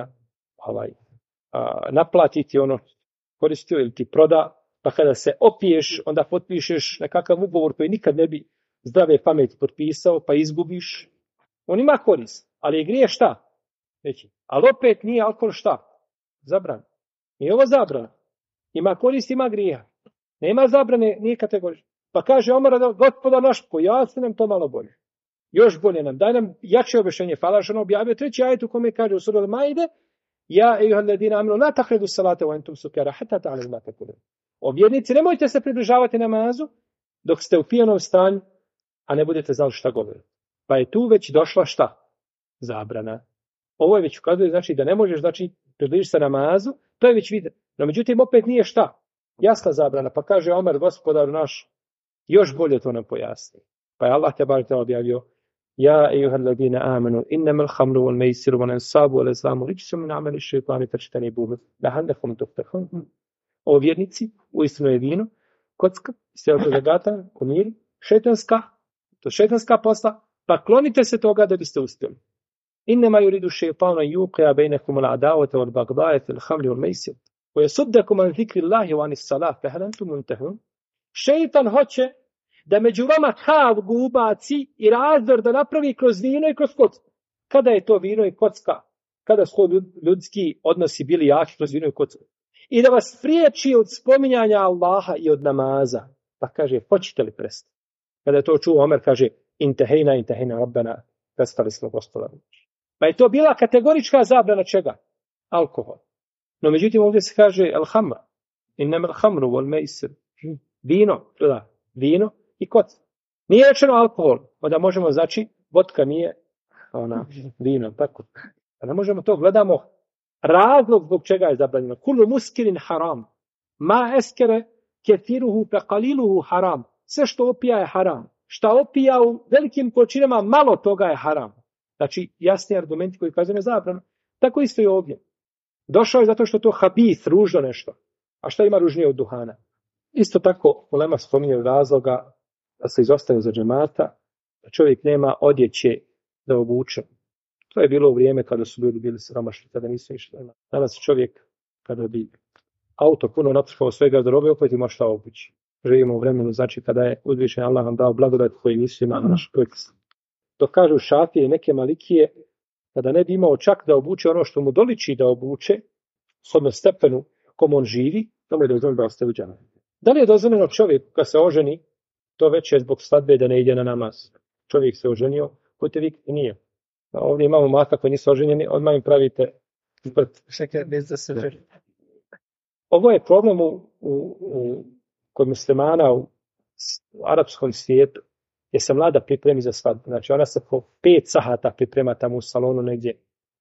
naplatiti ono koristio ili ti proda, pa kada se opiješ, onda potpišeš nekakav ugovor koji nikad ne bi zdrave pameti potpisao, pa izgubiš. On ima korist, ali je grijeh šta? Veći. Ali opet nije alkohol šta? Zabran. Nije ovo zabrana. Ima korist, ima grijeha. Nema zabrane, nije kategorija. Pa kaže Omer, gospodar naš, pojasni nam to malo bolje. Još bolje nam, daj nam jače objašnjenje. Falašano objavio treći ajet u kome kaže u suri Al-Maide, ja ejuhalladina aminu la tahredu salate wa entum sukara hatta ta'lamu ma taqulun. O vjernici, nemojte se približavati namazu dok ste u pijanom stanju, a ne budete znali šta govorite. Pa je tu već došla šta? Zabrana. Ovo je već ukazuje, znači da ne možeš približiti se namazu, to je već vidio. No međutim, opet nije šta? Jasna zabrana. Pa kaže Omer, gospodar naš, još bolje to nam pojasni. Pa je Allah te barek objavio, ja ejuhalladina amanu, innamal khamru wal maisiru wal ansabu wal azlamu rijsun min amali šejtani fajtanibuhu la'allakum tuflihun. O vjernici, uistinu je vino, kocka, sve od zagata, kumir, šejtanska posla, pa klonite se toga da biste uspjeli. Innama yuridu šejtanu yuqi'a bainakum al-adawata wal baghdha'a fil khamri wal maisir wa yasuddakum an dhikrillahi wa anis salah fa hal antum muntahun. Šejtan hoće da među vama havgu ubaci i razdor da napravi kroz vino i kroz kocku. Kada je to vino i kocka? Kada su ljudski odnosi bili jaki kroz vino i kocku? I da vas priječi od spominjanja Allaha i od namaza. Pa kaže, hoćete li prestati? Kada je to čuo Omer, kaže, intehejna rabbana, prestali smo gospodaru. Pa je to bila kategorička zabrana čega? Alkohol. No međutim ovdje se kaže al-hamra. Innama al-hamru wal maisir. Vino i kocka. Nije rečeno alkohol, onda možemo znači, vodka nije vino, tako. Pa ne možemo to, gledamo razlog zbog čega je zabranjeno. Kullu muskirin haram. Ma eskere kethiruhu fe qaliluhu haram. Sve što opija je haram. Šta opija u velikim količinama, malo toga je haram. Znači, jasni argumenti koji kazuju zabranu. Tako isto i ovdje. Došao je zato što to habith, ružno nešto. A šta ima ružnije od duhana? Isto tako, ulema spominje razloga da se izostaju za džemata, da čovjek nema odjeće da obuče. To je bilo u vrijeme kada su ljudi bili siromašni, kada nisu išli. Danas čovjek, kada bi auto puno natrpao sve garderobe, opet ima šta obući. Živimo u vremenu, znači kada je uzvišen Allah nam dao blagodat koji nisu imali naš čovjek. Dok kažu Šafije i neke Malikije, kada ne bi imao čak da obuče ono što mu doliči da obuče, shodno stepenu kom on živi, to mu je dozvoljeno da ostaje u džamati. Da li je dozvoljeno čovjek kad se oženi, to već je zbog svadbe da ne ide na namaz? Čovjek se oženio, budete vi nije. Ovdje imamo maka koji nisu oženjeni, odmah im pravite vrt. Ovo je problem kod muslimana u arapskom svijetu, gdje se mlada pripremi za svadbu. Znači ona se po 5 sahata priprema tamo u salonu negdje.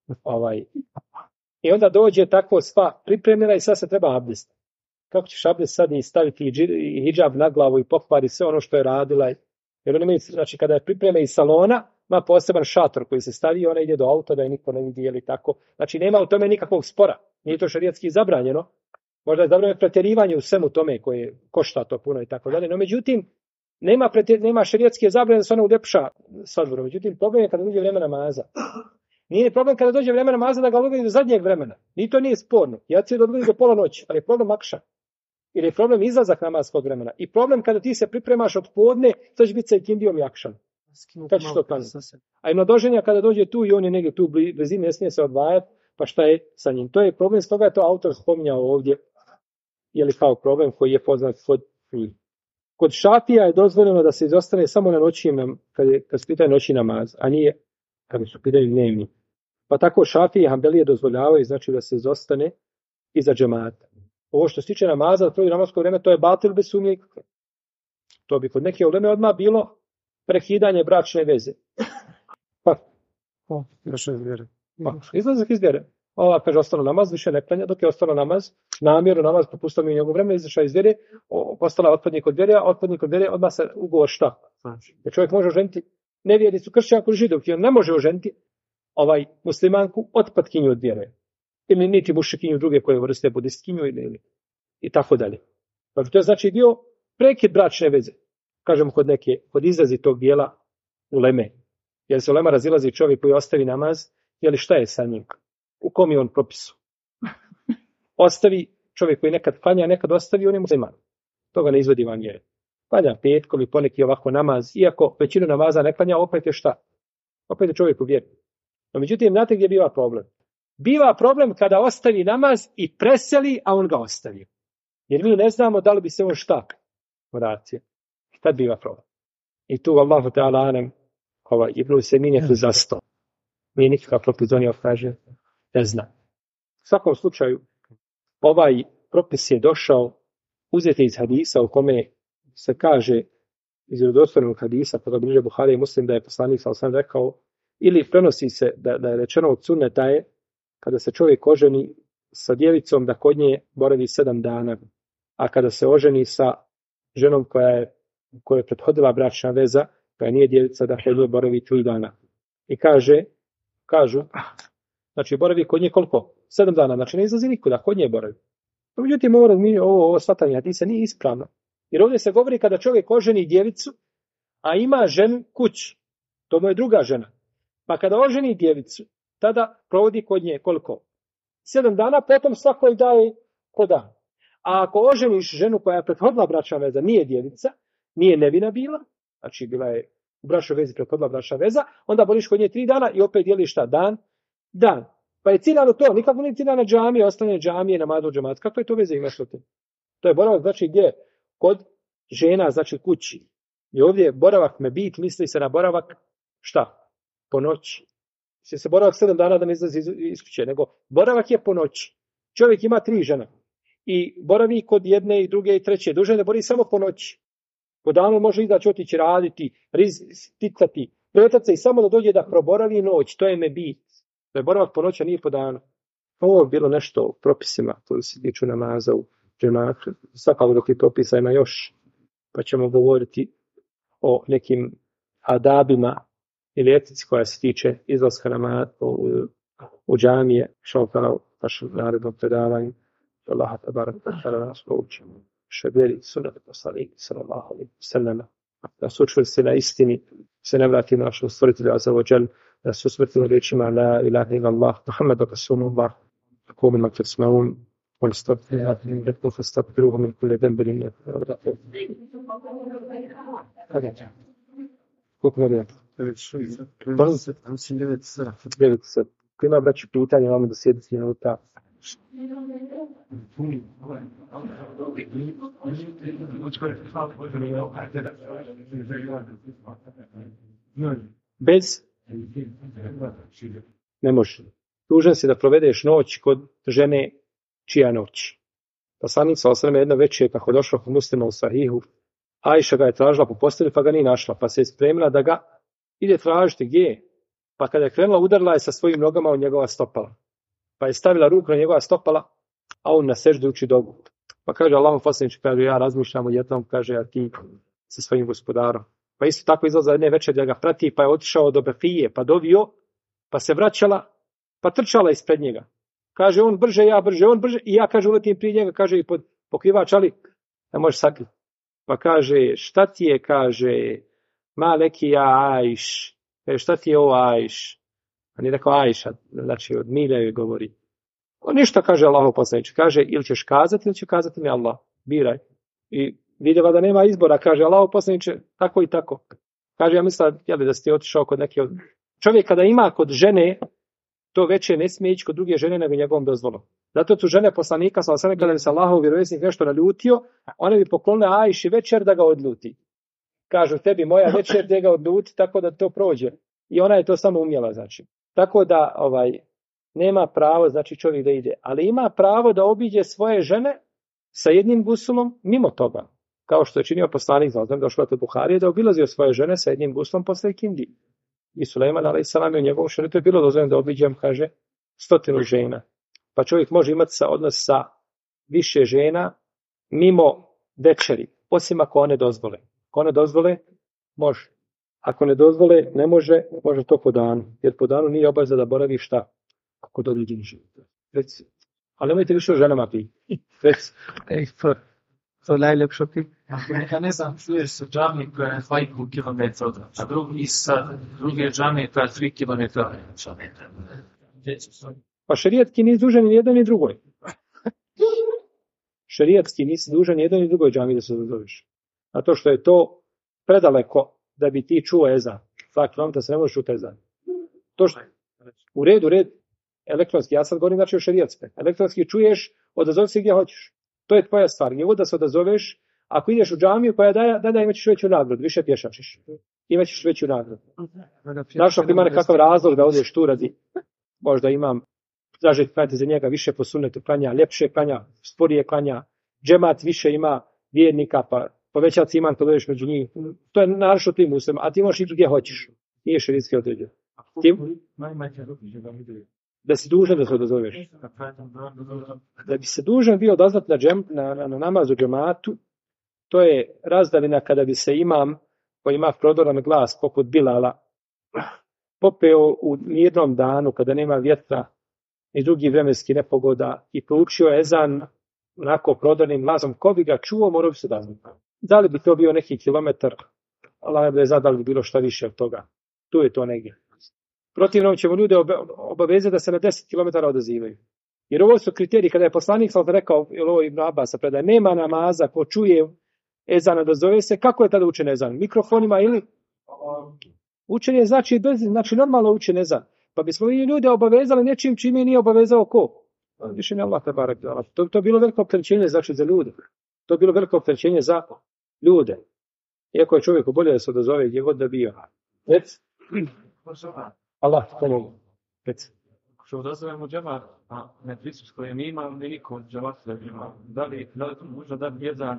I onda dođe tako sva pripremila i sad se treba abdest. Kako ćeš abdest sad i staviti i hidžab na glavu i pokvari sve ono što je radila. Jer oni, znači kada je pripreme iz salona, ima poseban šator koji se stavi i ona ide do auta da je niko ne vidi ili tako. Znači nema u tome nikakvog spora. Nije to šerijatski zabranjeno. Možda je zabranjeno pretjerivanje u svemu tome koje košta to puno i tako dalje. No međutim, nema šerijatske zabrane da se ona uljepša svadbu. Međutim, problem je kada dođe vreme namaza. Nije problem kada dođe vreme namaza da ga odgodi do zadnjeg vremena. Ni to nije sporno. Ja ću da odgodi do pola noći, ali je problem akša. Ili je problem izlazak namazskog vremena. I problem kada ti se pripremaš od podne, to će biti sa ikindijom jakšan. Kad ćeš to klanjati? A i mladoženja kada dođe tu i on je negdje tu blizini, ne smije se odvajati, pa šta je sa njim? To je problem, stoga je to autor spominjao ovdje. Je li kao problem koji je poznat kod Šafija je dozvoljeno da se izostane samo na noćima, kad se pitaju noći namaz, a nije kada su pitaju dnevni. Pa tako Šafije i Hanbelije dozvoljavaju, znači da se izostane iza džemata. Ovo što se tiče namaza, prvi namasko vrijeme, to je batil bez sumnje. To bi kod neke uleme odmah bilo prekidanje bračne veze. Pa, izlazak iz vjere. Ova kaže ostalo namaz, više ne klanja, dok je ostalo namaz, namjerno namaz, propustio mi njegov vreme, izašao iz vjere, postala otpadnik od vjere, a otpadnik od vjere odmah se ugovor šta? Jer čovjek može oženiti nevjernicu, kršćanku ili židovku, on ne može oženiti muslimanku otpadkinju od vjere. Ili niti mušikinju druge koje vrste budistkinju ili i tako dalje. Znači, to je znači bio prekid bračne veze. Kažemo kod izrazi tog dijela uleme. Jer se ulema razilazi čovjek koji ostavi namaz, jeli šta je sa njim? U kom je on propisu? Ostavi čovjek koji nekad klanja, nekad ostavi, on je musliman. Toga ne izvodi van vjere. Klanja petkom i poneki ovako namaz, iako većinu namaza ne klanja, opet je šta? Opet je čovjek u vjeri. No, međutim, znate gdje biva problem? Biva problem kada ostavi namaz i preseli, a on ga ostavi. Jer mi ne znamo da li bi se on šta vratio. I tad biva problem. I tu Allahu Teala anem, Ibn Semin je tu zastao. Nije nikakav propis donio, kaže, ne zna. U svakom slučaju, ovaj propis je došao uzeti iz hadisa u kome se kaže iz vjerodostojnog hadisa, pa ga bliže Buhari i Muslim, da je poslanik sallallahu alejhi ve sellem rekao, ili prenosi se da je rečeno od sunneta je kada se čovjek oženi sa djevicom da kod nje boravi 7 dana, a kada se oženi sa ženom koja je prethodila bračna veza, koja nije djevica, da kod nje boravi 3 dana. I kažu, znači boravi kod nje koliko? 7 dana, znači ne izlazi nikuda, kod nje boravi. Međutim, ovo shvatanje hadisa nije ispravno. Jer ovdje se govori kada čovjek oženi djevicu, a ima ženu kući, to mu je druga žena. Pa kada oženi djevicu, tada provodi kod nje koliko? 7 dana, potom svakoj daje ko dan. A ako oženiš ženu koja je prethodila bračna veza, nije djevica, nije nevina bila, znači bila je u bračnoj vezi prethodila bračna veza, onda boriš kod nje 3 dana i opet dijeliš šta? Dan. Pa je ciljano to, nikako nije ciljano džamije, ostane džamije, namazu džamat. Kako je to veze imaš o tim? To je boravak, znači gdje? Kod žena, znači kući. I ovdje boravak mebit, misli se na boravak šta? Po noći. Misli se boravak 7 dana da ne izlazi iz kuće, nego boravak je po noći. Čovjek ima 3 žene. I boravi kod jedne i druge i treće. Duže da boravi samo po noći. Po danu može izaći, otići raditi, ticati, pretati se i samo da dođe da proboravi noć. To je mebit. To je boravak po noći, a nije po danu. Ovo je bilo nešto u propisima koji se tiču namaza u džematu. Svakako dok je propisa ima još, pa ćemo govoriti o nekim adabima ili etici koja se tiče izlaska namaza u džamije, što kao našem narednom predavanju. Allah tabarak wa ta'ala nas pouči. Šeberi sunnet poslanika sallallahu alejhi ve sellem, da se učvrsti na istini, se ne vrati na našeg stvoritelja azza wa džal, da se usmrtimo riječima la ilaha illallah Muhammedu rasulullah, tako min makar smaun, on stopirati min kulli dhanbin innahu Koliko je? 9. Ko ima braći pitanje, imamo do 70 minuta. Bez? Ne može. Dužan si da provedeš noć kod žene čija noć. Poslanik sallallahu alejhi ve sellem jedno večer kako došlo kod Muslima u Sahihu, Ajša ga je tražila po postelji pa ga nije našla, pa se je spremila da ga ide tražiti gdje je. Pa kada je krenula, udarila je sa svojim nogama u njegova stopala. Pa je stavila ruku na njegova stopala, a on na seždu uči dogu. Pa kaže Allahov poslanik, kaže ja razmišljam o jednom, kaže a ti sa svojim gospodarom. Pa isto tako izlaza jedne večer da ga prati, pa je otišao do Befije, pa dovio, pa se vraćala, pa trčala ispred njega. Kaže on brže, ja brže, on brže, i ja kaže uletim prije njega, kaže i pod pokrivač, ali ne može sakriti. Pa kaže, šta ti je, kaže, maleki ja Ajš, šta ti je ovo Ajš? A nije rekao Ajša, znači od milje govori. On ništa, kaže Allahov poslanik, kaže ili ćeš kazati ili će kazati mi Allah. biraj. I vidjela da nema izbora, kaže Allahu poslaniče, tako i tako. Kaže, ja mislim da si ti otišao kod neke od... Čovjek kada ima kod žene, to veće ne smije ići kod druge žene nego njegovom dozvolom. Zato su žene poslanika, kada bi se Allahov vjerovjesnik nešto naljutio, one bi poklonile Ajši večer da ga odljuti. Kažu, tebi moja večer da ga odljuti, tako da to prođe. I ona je to samo umjela, znači. Tako da nema pravo, znači čovjek da ide. Ali ima pravo da obiđe svoje žene sa jednim gusulom mimo toga. Kao što je činio poslanik, znam došlo do Buharije, da obilazio svoje žene sa jednim guslom posle ikindi. I Sulejman a.s. je u njegovom šerijetu je bilo dozvoljeno da obiđem, kaže, 100 žena. Pa čovjek može imati odnos sa više žena mimo večeri, osim ako one dozvole. Ako one dozvole, može. Ako ne dozvole, ne može, može to po danu. Jer po danu nije obaveza da boravi šta? Kod određenih žena. Ali nemojte više o ženama pi. To najljepše pi. Ja ne znam, čuješ sa džami koja je 2,5 km, a drugi sa druge džame koja je 3 km. Pa šerijatski nisi dužan ni jedan ni drugoj. Šerijatski nisi dužan ni jedan ni drugoj džami da se dozoveš. Zato što je to predaleko da bi ti čuo ezan. 2 km se ne možeš čuti ezan. To što u redu, elektronski, ja sad govorim znači o šerijatske. Elektronski čuješ, odazovi se gdje hoćeš. To je tvoja stvar. Nije da se odazoveš, ako ideš u džamiju koja da imaćeš veću nagradu, više pješačiš. Imaćeš veću nagradu. Znaš ako ima nekakav razlog da odeš tu radi, možda imam, zažet klanjate za njega, više po sunnetu klanja, ljepše klanja, sporije klanja, džemat više ima vjernika, pa povećat si iman kad odeš među njih. To je naravno tim muslim, a ti možeš i gdje hoćeš. Nije šerijatski određen. Da si dužan da se odazoveš. Da bi se dužan bio odazvati na namazu džematu, to je razdavina kada bi se imam, koji ima prodoran glas poput Bilala, popeo u mirnom danu kada nema vjetra i drugi vremenski nepogoda i proučio ezan onako prodornim glasom, ko bi ga čuo, morao bi se odazvati. Da li bi to bio neki kilometar, Allah ne zna da li bi bilo šta više od toga. Tu je to negdje. Protivno ćemo ljude obavezati da se na 10 km odazivaju. Jer ovo su kriteriji, kada je poslanik sam rekao, ovo Ibn Abbas predaje, nema namaza ko čuje ezan odazove se, kako je tada učen ezan? Mikrofonima ili? Učenje znači normalno učen ezan. Pa bismo i ljude obavezali nečim čime nije obavezao ko? Više ne Allah te barek. To je bilo veliko opterećenje znači za ljude. To je bilo veliko opterećenje za ljude. Iako je čovjeku bolje da se odazove gdje god da bio. Allah te pomogu. Što odazovemo džemat, a ne prisustvuje mi imam veliko džemat da ima. Da li možda da jedan...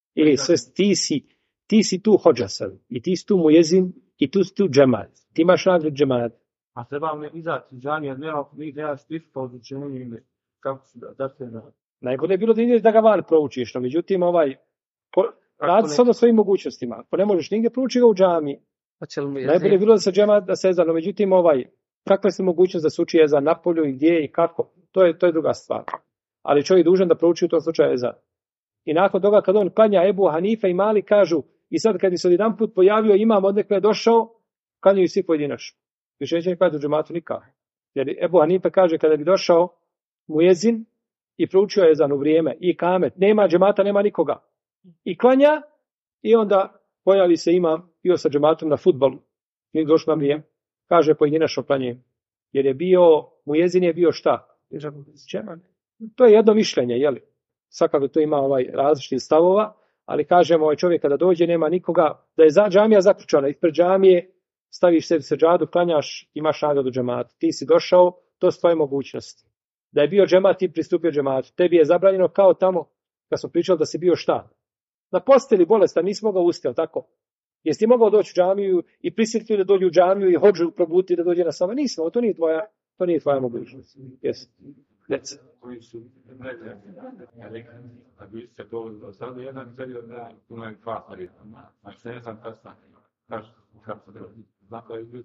Ti si tu hođa sad. I ti si tu mujezin i tu si tu džemat. Ti imaš nagrad džemat. A treba mi izaći džami, jer nema spispa odlučenja ili kako da se... Najbolje je bilo da ideš da ga van proučiš, no međutim radi se onda svojim mogućnostima. Ako ne možeš nigdje, prouči ga u džami. Najbolje je bilo da se džemat da se ezan, no međutim kakva je mogućnost da se uči ezan na polju i gdje i kako, to je druga stvar. Ali čovjek je dužan da prouči u tom slučaju ezan. I nakon toga kad on klanja Ebu Hanife i Mali kažu, i sad kad bi se jedan put pojavio imam odnekle došao, klanjaju svi pojedinačno. Više neće nekada u džematu nikako. Jer Ebu Hanife kaže kada bi došao mujezin i proučio ezan u vrijeme i kamet, nema džemata, nema nikoga. I klanja i onda pojavi se imam, bio sa džematom na fudbalu, nije došlo na vrijeme, kaže pojedinačno klanje. Jer je bio, mujezin je bio šta? To je jedno mišljenje, jeli? Svakako to ima različitih stavova, ali kažemo čovjek kada dođe nema nikoga, da je džamija zaključana, ispred džamije staviš sebi seđadu, klanjaš, imaš nagradu džemata. Ti si došao, to su tvoje mogućnosti. Da je bio džemat, ti pristupio džematu. Tebi je zabranjeno kao tamo, kad smo pričali da si bio šta? Na posteli bolestan, nisi mogao ustati, tako? Jesi ti mogao doći u džamiju i prisiliti da dođu u džamiju i hođu probuditi da dođe na sama? Nismo, to nije tvoja mogućnost. Jesi. Deci. Koji su a vi ste to sad jedan period da ima kvasari. A se ne znam kako se znako je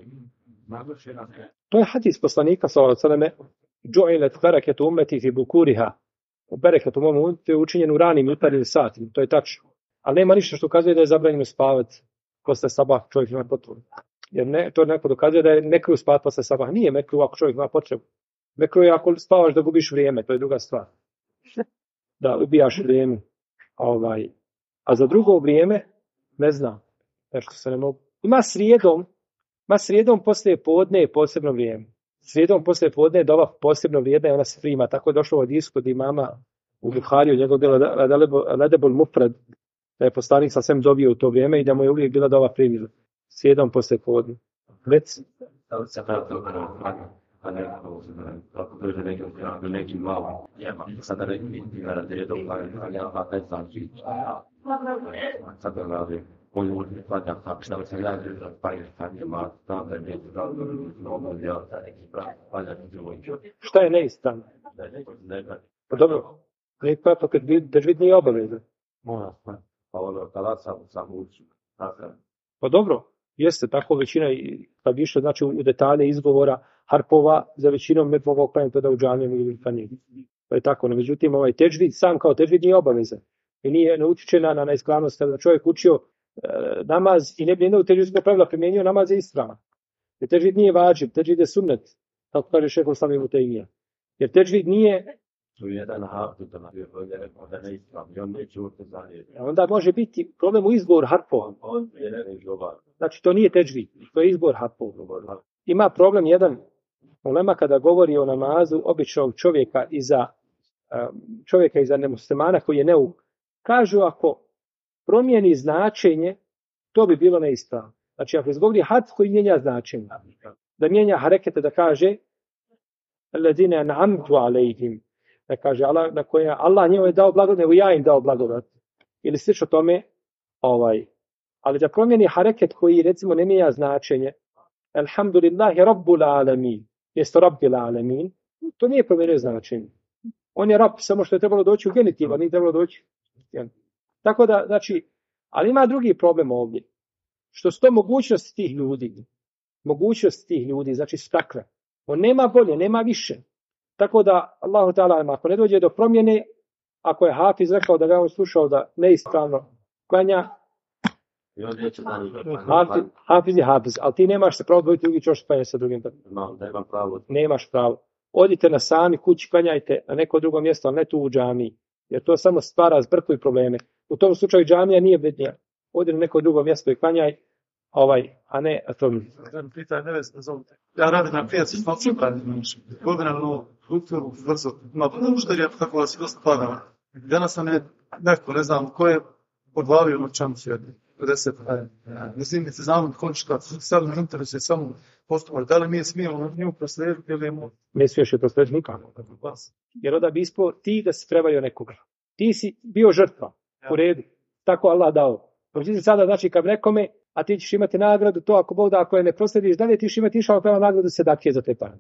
to je hadis poslanika sallallahu alejhi ve selleme džu'ilet baraketu ummeti fi bukuriha. Bereketu mom ummeti je učinjen u ranim jutarnjim satima, to je tačno. Ali nema ništa što ukazuje da je zabranjeno spavati posle sabah, čovjek ima potrebu. Jer to neko dokazuje da je mekruh spavati posle sabah. Nije mekruh ako čovjek ima potrebu. Mekruh je ako spavaš da gubiš vrijeme, to je druga stvar. Da ubijaš vrijeme. A za drugo vrijeme, ne znam, nešto se ne mogu. Ima srijedom poslije podne je posebno vrijeme. Srijedom poslije podne je dova posebno vrijeme i ona se prima. Tako je došlo od isku kod imama u Buhariju, njegov djelo Ledebul Mufrad, da je poslanik sa svem dobio u to vrijeme i da mu je uvijek bila dova primila. Srijedom poslije podne. Već? Kako dođe neki malo, sada rekli, da je dobro, ja ne znam, sada radi, koji može plaća, šta se radi, pa je stanjima, da je šta je neispravno? Pa dobro, nekako kad težvid nije obavezan. Pa ono, tada sam učio. Pa dobro, jeste tako većina, kad bi išlo znači u detalje izgovora harpova, za većinom ne mogu oklanjati da u džamiju ili faniju. To je tako, no međutim ovaj težvid sam kao težvid nije obavezan. I ne utiče na ispravnost, da čovjek učio namaz i ne bi jednog težvidskog pravila primijenio, namaz je ispravan. Jer težvid nije vađib, težvid je sunnet, kako kaže šejh Islam ibn Tejmija. Jer težvid nije... Onda može biti problem u izgovoru harpova. Znači to nije težvid, to je izgovor harpova. Ima problem jedan, ulema kada govori o namazu običnog čovjeka iza nemuslimana koji je neuk, kažu ako promijeni značenje, to bi bilo neispravno. Znači ako izgovori harf koji mijenja značenje, da mijenja harekete, da kaže alladine an'amtu alejhim, da kaže Allah, na koje Allah njemu je dao blagodat, nego ja im dao blagodat. Ili slično tome, ali da promijeni hareket koji recimo ne mijenja značenje, alhamdulillahi rabbul alamin, jesto rabbil alamin, to nije promijenio značenje. On je rab, samo što je trebalo doći u genitiv, a nije trebalo doći. Tako da, znači, ali ima drugi problem ovdje. Što su to mogućnosti tih ljudi, znači su takve. On nema bolje, nema više. Tako da, Allahu ta'ala, ako ne dođe do promjene, ako je Hafiz rekao da ga on slušao da neispravno klanja, Hafiz je Hafiz, ali ti nemaš se pravo dvojiti drugi čoš klanja sa drugim. Nemaš pravo. Odite na sami kući, klanjajte na neko drugo mjesto, ali ne tu u džamiji. Jer to samo stvara zbrku i probleme. U tom slučaju džamija nije bitnija. Odi na neko drugo mjesto i klanjaj, a ne to mi. Ja radim na pijaci, godinama kulturu brzo, što je tako da se dosta padala. Danas sam neko, ne znam, ko je podvalio novčanu sjednu. 50. Mislim, se znam končka, sad na interesu je samo postupak. Da li mi je smijelo nju proslijediti ili je mu? Ne smiješ je proslijediti nikako. Jer onda bi ispao ti da si prevario nekoga. Ti si bio žrtva, u redu. Tako Allah dao. Međutim, sada znači kad nekome, a ti ćeš imati nagradu, to ako Bog da, ako je ne proslijediš dalje, ti ćeš imati išao prema nagradu sedakije za te pare.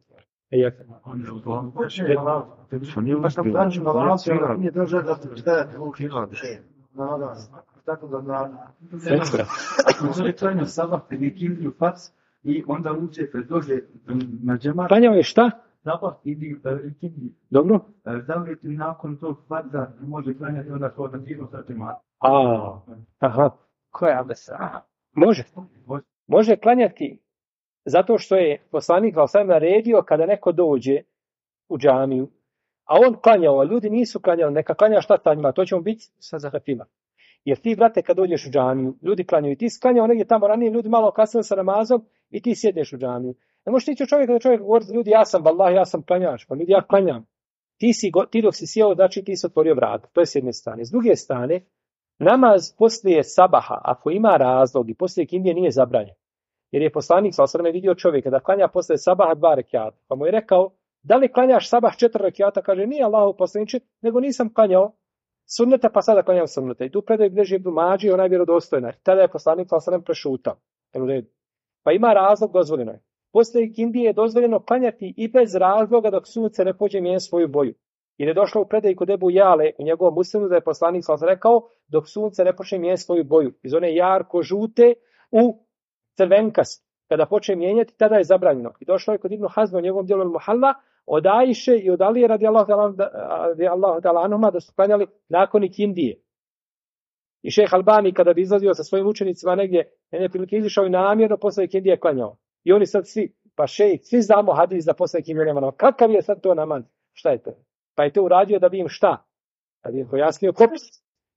Tako da može klanjati sabah ili kindiju fac i onda uče dođe na džemat. Klanjao je šta? Sabah ili kindiju. Dobro. Da li ti nakon tog faca može klanjati onda kod na kindiju sa džemat? Aha. Koja besa? Može klanjati zato što je poslanik sam naredio kada neko dođe u džamiju, a on klanjao, a ljudi nisu klanjali, neka klanja šta sa njima, to će mu biti sa zahvatima. Jer ti, brate, kad dođeš u džamiju, ljudi klanjaju i ti sklanjao negdje tamo ranije, ljudi malo kasnili sa namazom i ti sjedneš u džamiju. Ne možeš tići čovjeka da čovjek govori, ljudi, ja sam klanjač, pa ljudi, ja klanjam. Ti dok si sjeo, znači ti si otvorio vrat. To je s jedne strane. S druge strane, namaz poslije sabaha, ako ima razlog i poslije kindije nije zabranjen. Jer je poslanik sallallahu alejhi ve sellem vidio čovjeka da klanja poslije sabaha 2 rekjata. Pa mu je rekao, da li klanjaš sabah 4 rekjata? Kaže, nije Allahov poslaniče, nego nisam klanjao sunneta, pa sada klanjam sunneta. I tu predaj bilježi Ibn Mađi, ona je vjerodostojna. Tada je poslanik sallallahu alejhi ve sellem prešutao. Pa ima razlog, dozvoljeno je. Poslije kindije je dozvoljeno klanjati i bez razloga dok sunce ne pođe mijenjati svoju boju. Jer je došlo u predaj kod Ebu Jale u njegovom muslimu da je poslanik sallallahu alejhi ve sellem rekao dok sunce ne počne mijenjati svoju boju. Iz one jarko žute u crvenkas. Kada počne mijenjati, tada je zabranjeno. I došlo je kod Ibn Hazma u njegovom djelu Al-Muhalla od Ajše i od Alije radijallahu ta'ala anhuma da su klanjali nakon ikindije. I šejh Albani kada bi izlazio sa svojim učenicima negdje, prilike izišao i namjerno posle ikindije klanjao. I oni sad svi, pa šejh, svi znamo hadis da posle ikindije nema namaz. Kakav je sad to namaz? Šta je to? Pa je to uradio da bi im šta? Da bi im pojasnio propis.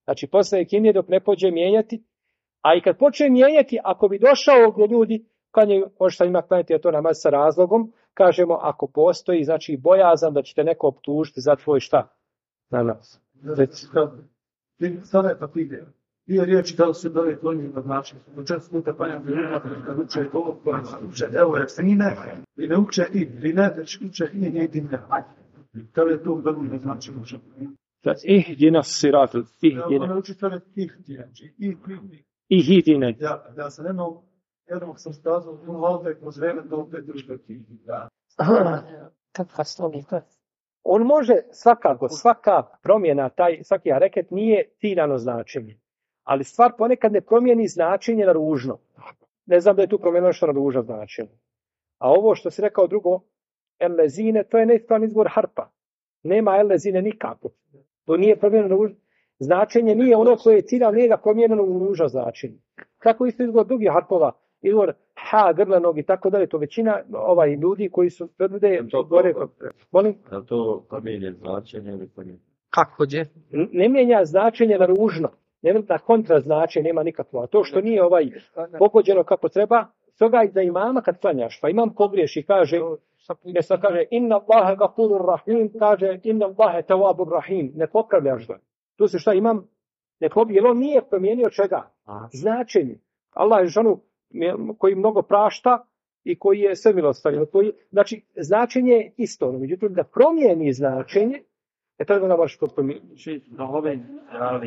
Znači, postaje ekindije dok ne pođe mijenjati, a i kad počne mijenjati, ako bi došao gdje ljudi, klanjaju, možda ima klanjati, a to namaz sa razlogom, kažemo, ako postoji, znači, bojazan da ćete neko optužiti za tvoj šta? Namaz. Sada je pa ide. Dio riječi da li se dove klonju na način. Često puta panjam kad uče ovo, uče evo resnine, i ne uče i ne, već uče i ne i ne. Kada je to dobro ne znači može. Ihdina siratul, ihdina. Ona uči sada ihdina. Ihdina. Ja sam jednom sam stazao u valde kroz vreme do opet družbe ihdina. Kakva slogika. On može svaka promjena, svaki hareket nije ciljano značenje. Ali stvar ponekad ne promijeni značenje na ružno. Ne znam da je tu promijenilo što na ružno značenje. A ovo što si rekao drugo, elezine, to je neispravan izbor harpa. Nema elezine nikako. To nije promijenjeno na ružno. Značenje nije ono koje je ciljano, nije ga promijenjeno u ružno značenje. Kako isto izbor drugih harpova, izbor ha, grlenog i tako dalje, to većina ljudi koji su predvode gore. Molim? Da to promijenje značenje ili promijenje? Kako je? Ne mijenja značenje na ružno. Na kontra značenje nema nikakvo. A to što nije pogođeno kako treba, stoga i za imama kad klanjaš, pa imam pogriješi, kaže, inna Allahe gafurur rahim, kaže, inna Allahe tawabur rahim, ne popravljaš ga. Tu se šta imam? Jer on nije promijenio čega? Značenje. Allah je žanu koji mnogo prašta i koji je sve milostan. Znači, značenje je isto. Međutim, da promijeni značenje, tada ga moraš to promijeniti. Na ove rali.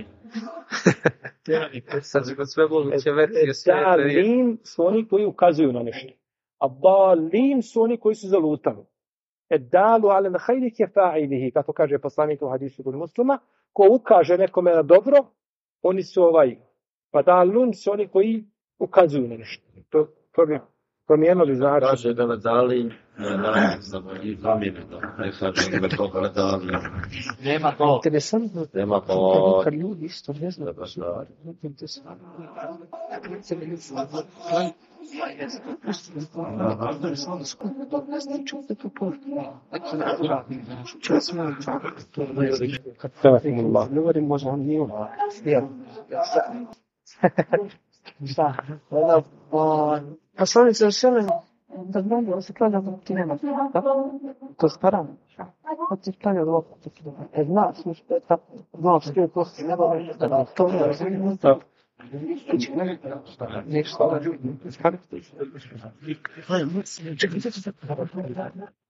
Sad će kod sve moguće verzije svijeta. Dalin su oni koji ukazuju na nešto. A balin su oni koji su zalutali. Dalu ale na hajri kefa'ilihi, kako kaže poslanik u hadisu kod muslima, ko ukaže nekome na dobro, oni su pa dalun su oni koji ukazuju na nešto. To promijenilo bi znači. Kaže da na dali, i zamijene to. Ne kaže da to na dali. Nema to. Interesantno. Nema to. Kad ljudi isto ne znaju. Пословица Шелена, да знам, да се клanja da ti nema. To staram. Kad ti klanja da opet ti nema. Една, смисъл, знам, че ти просто не бъде да това е разумно. Нещо. Как?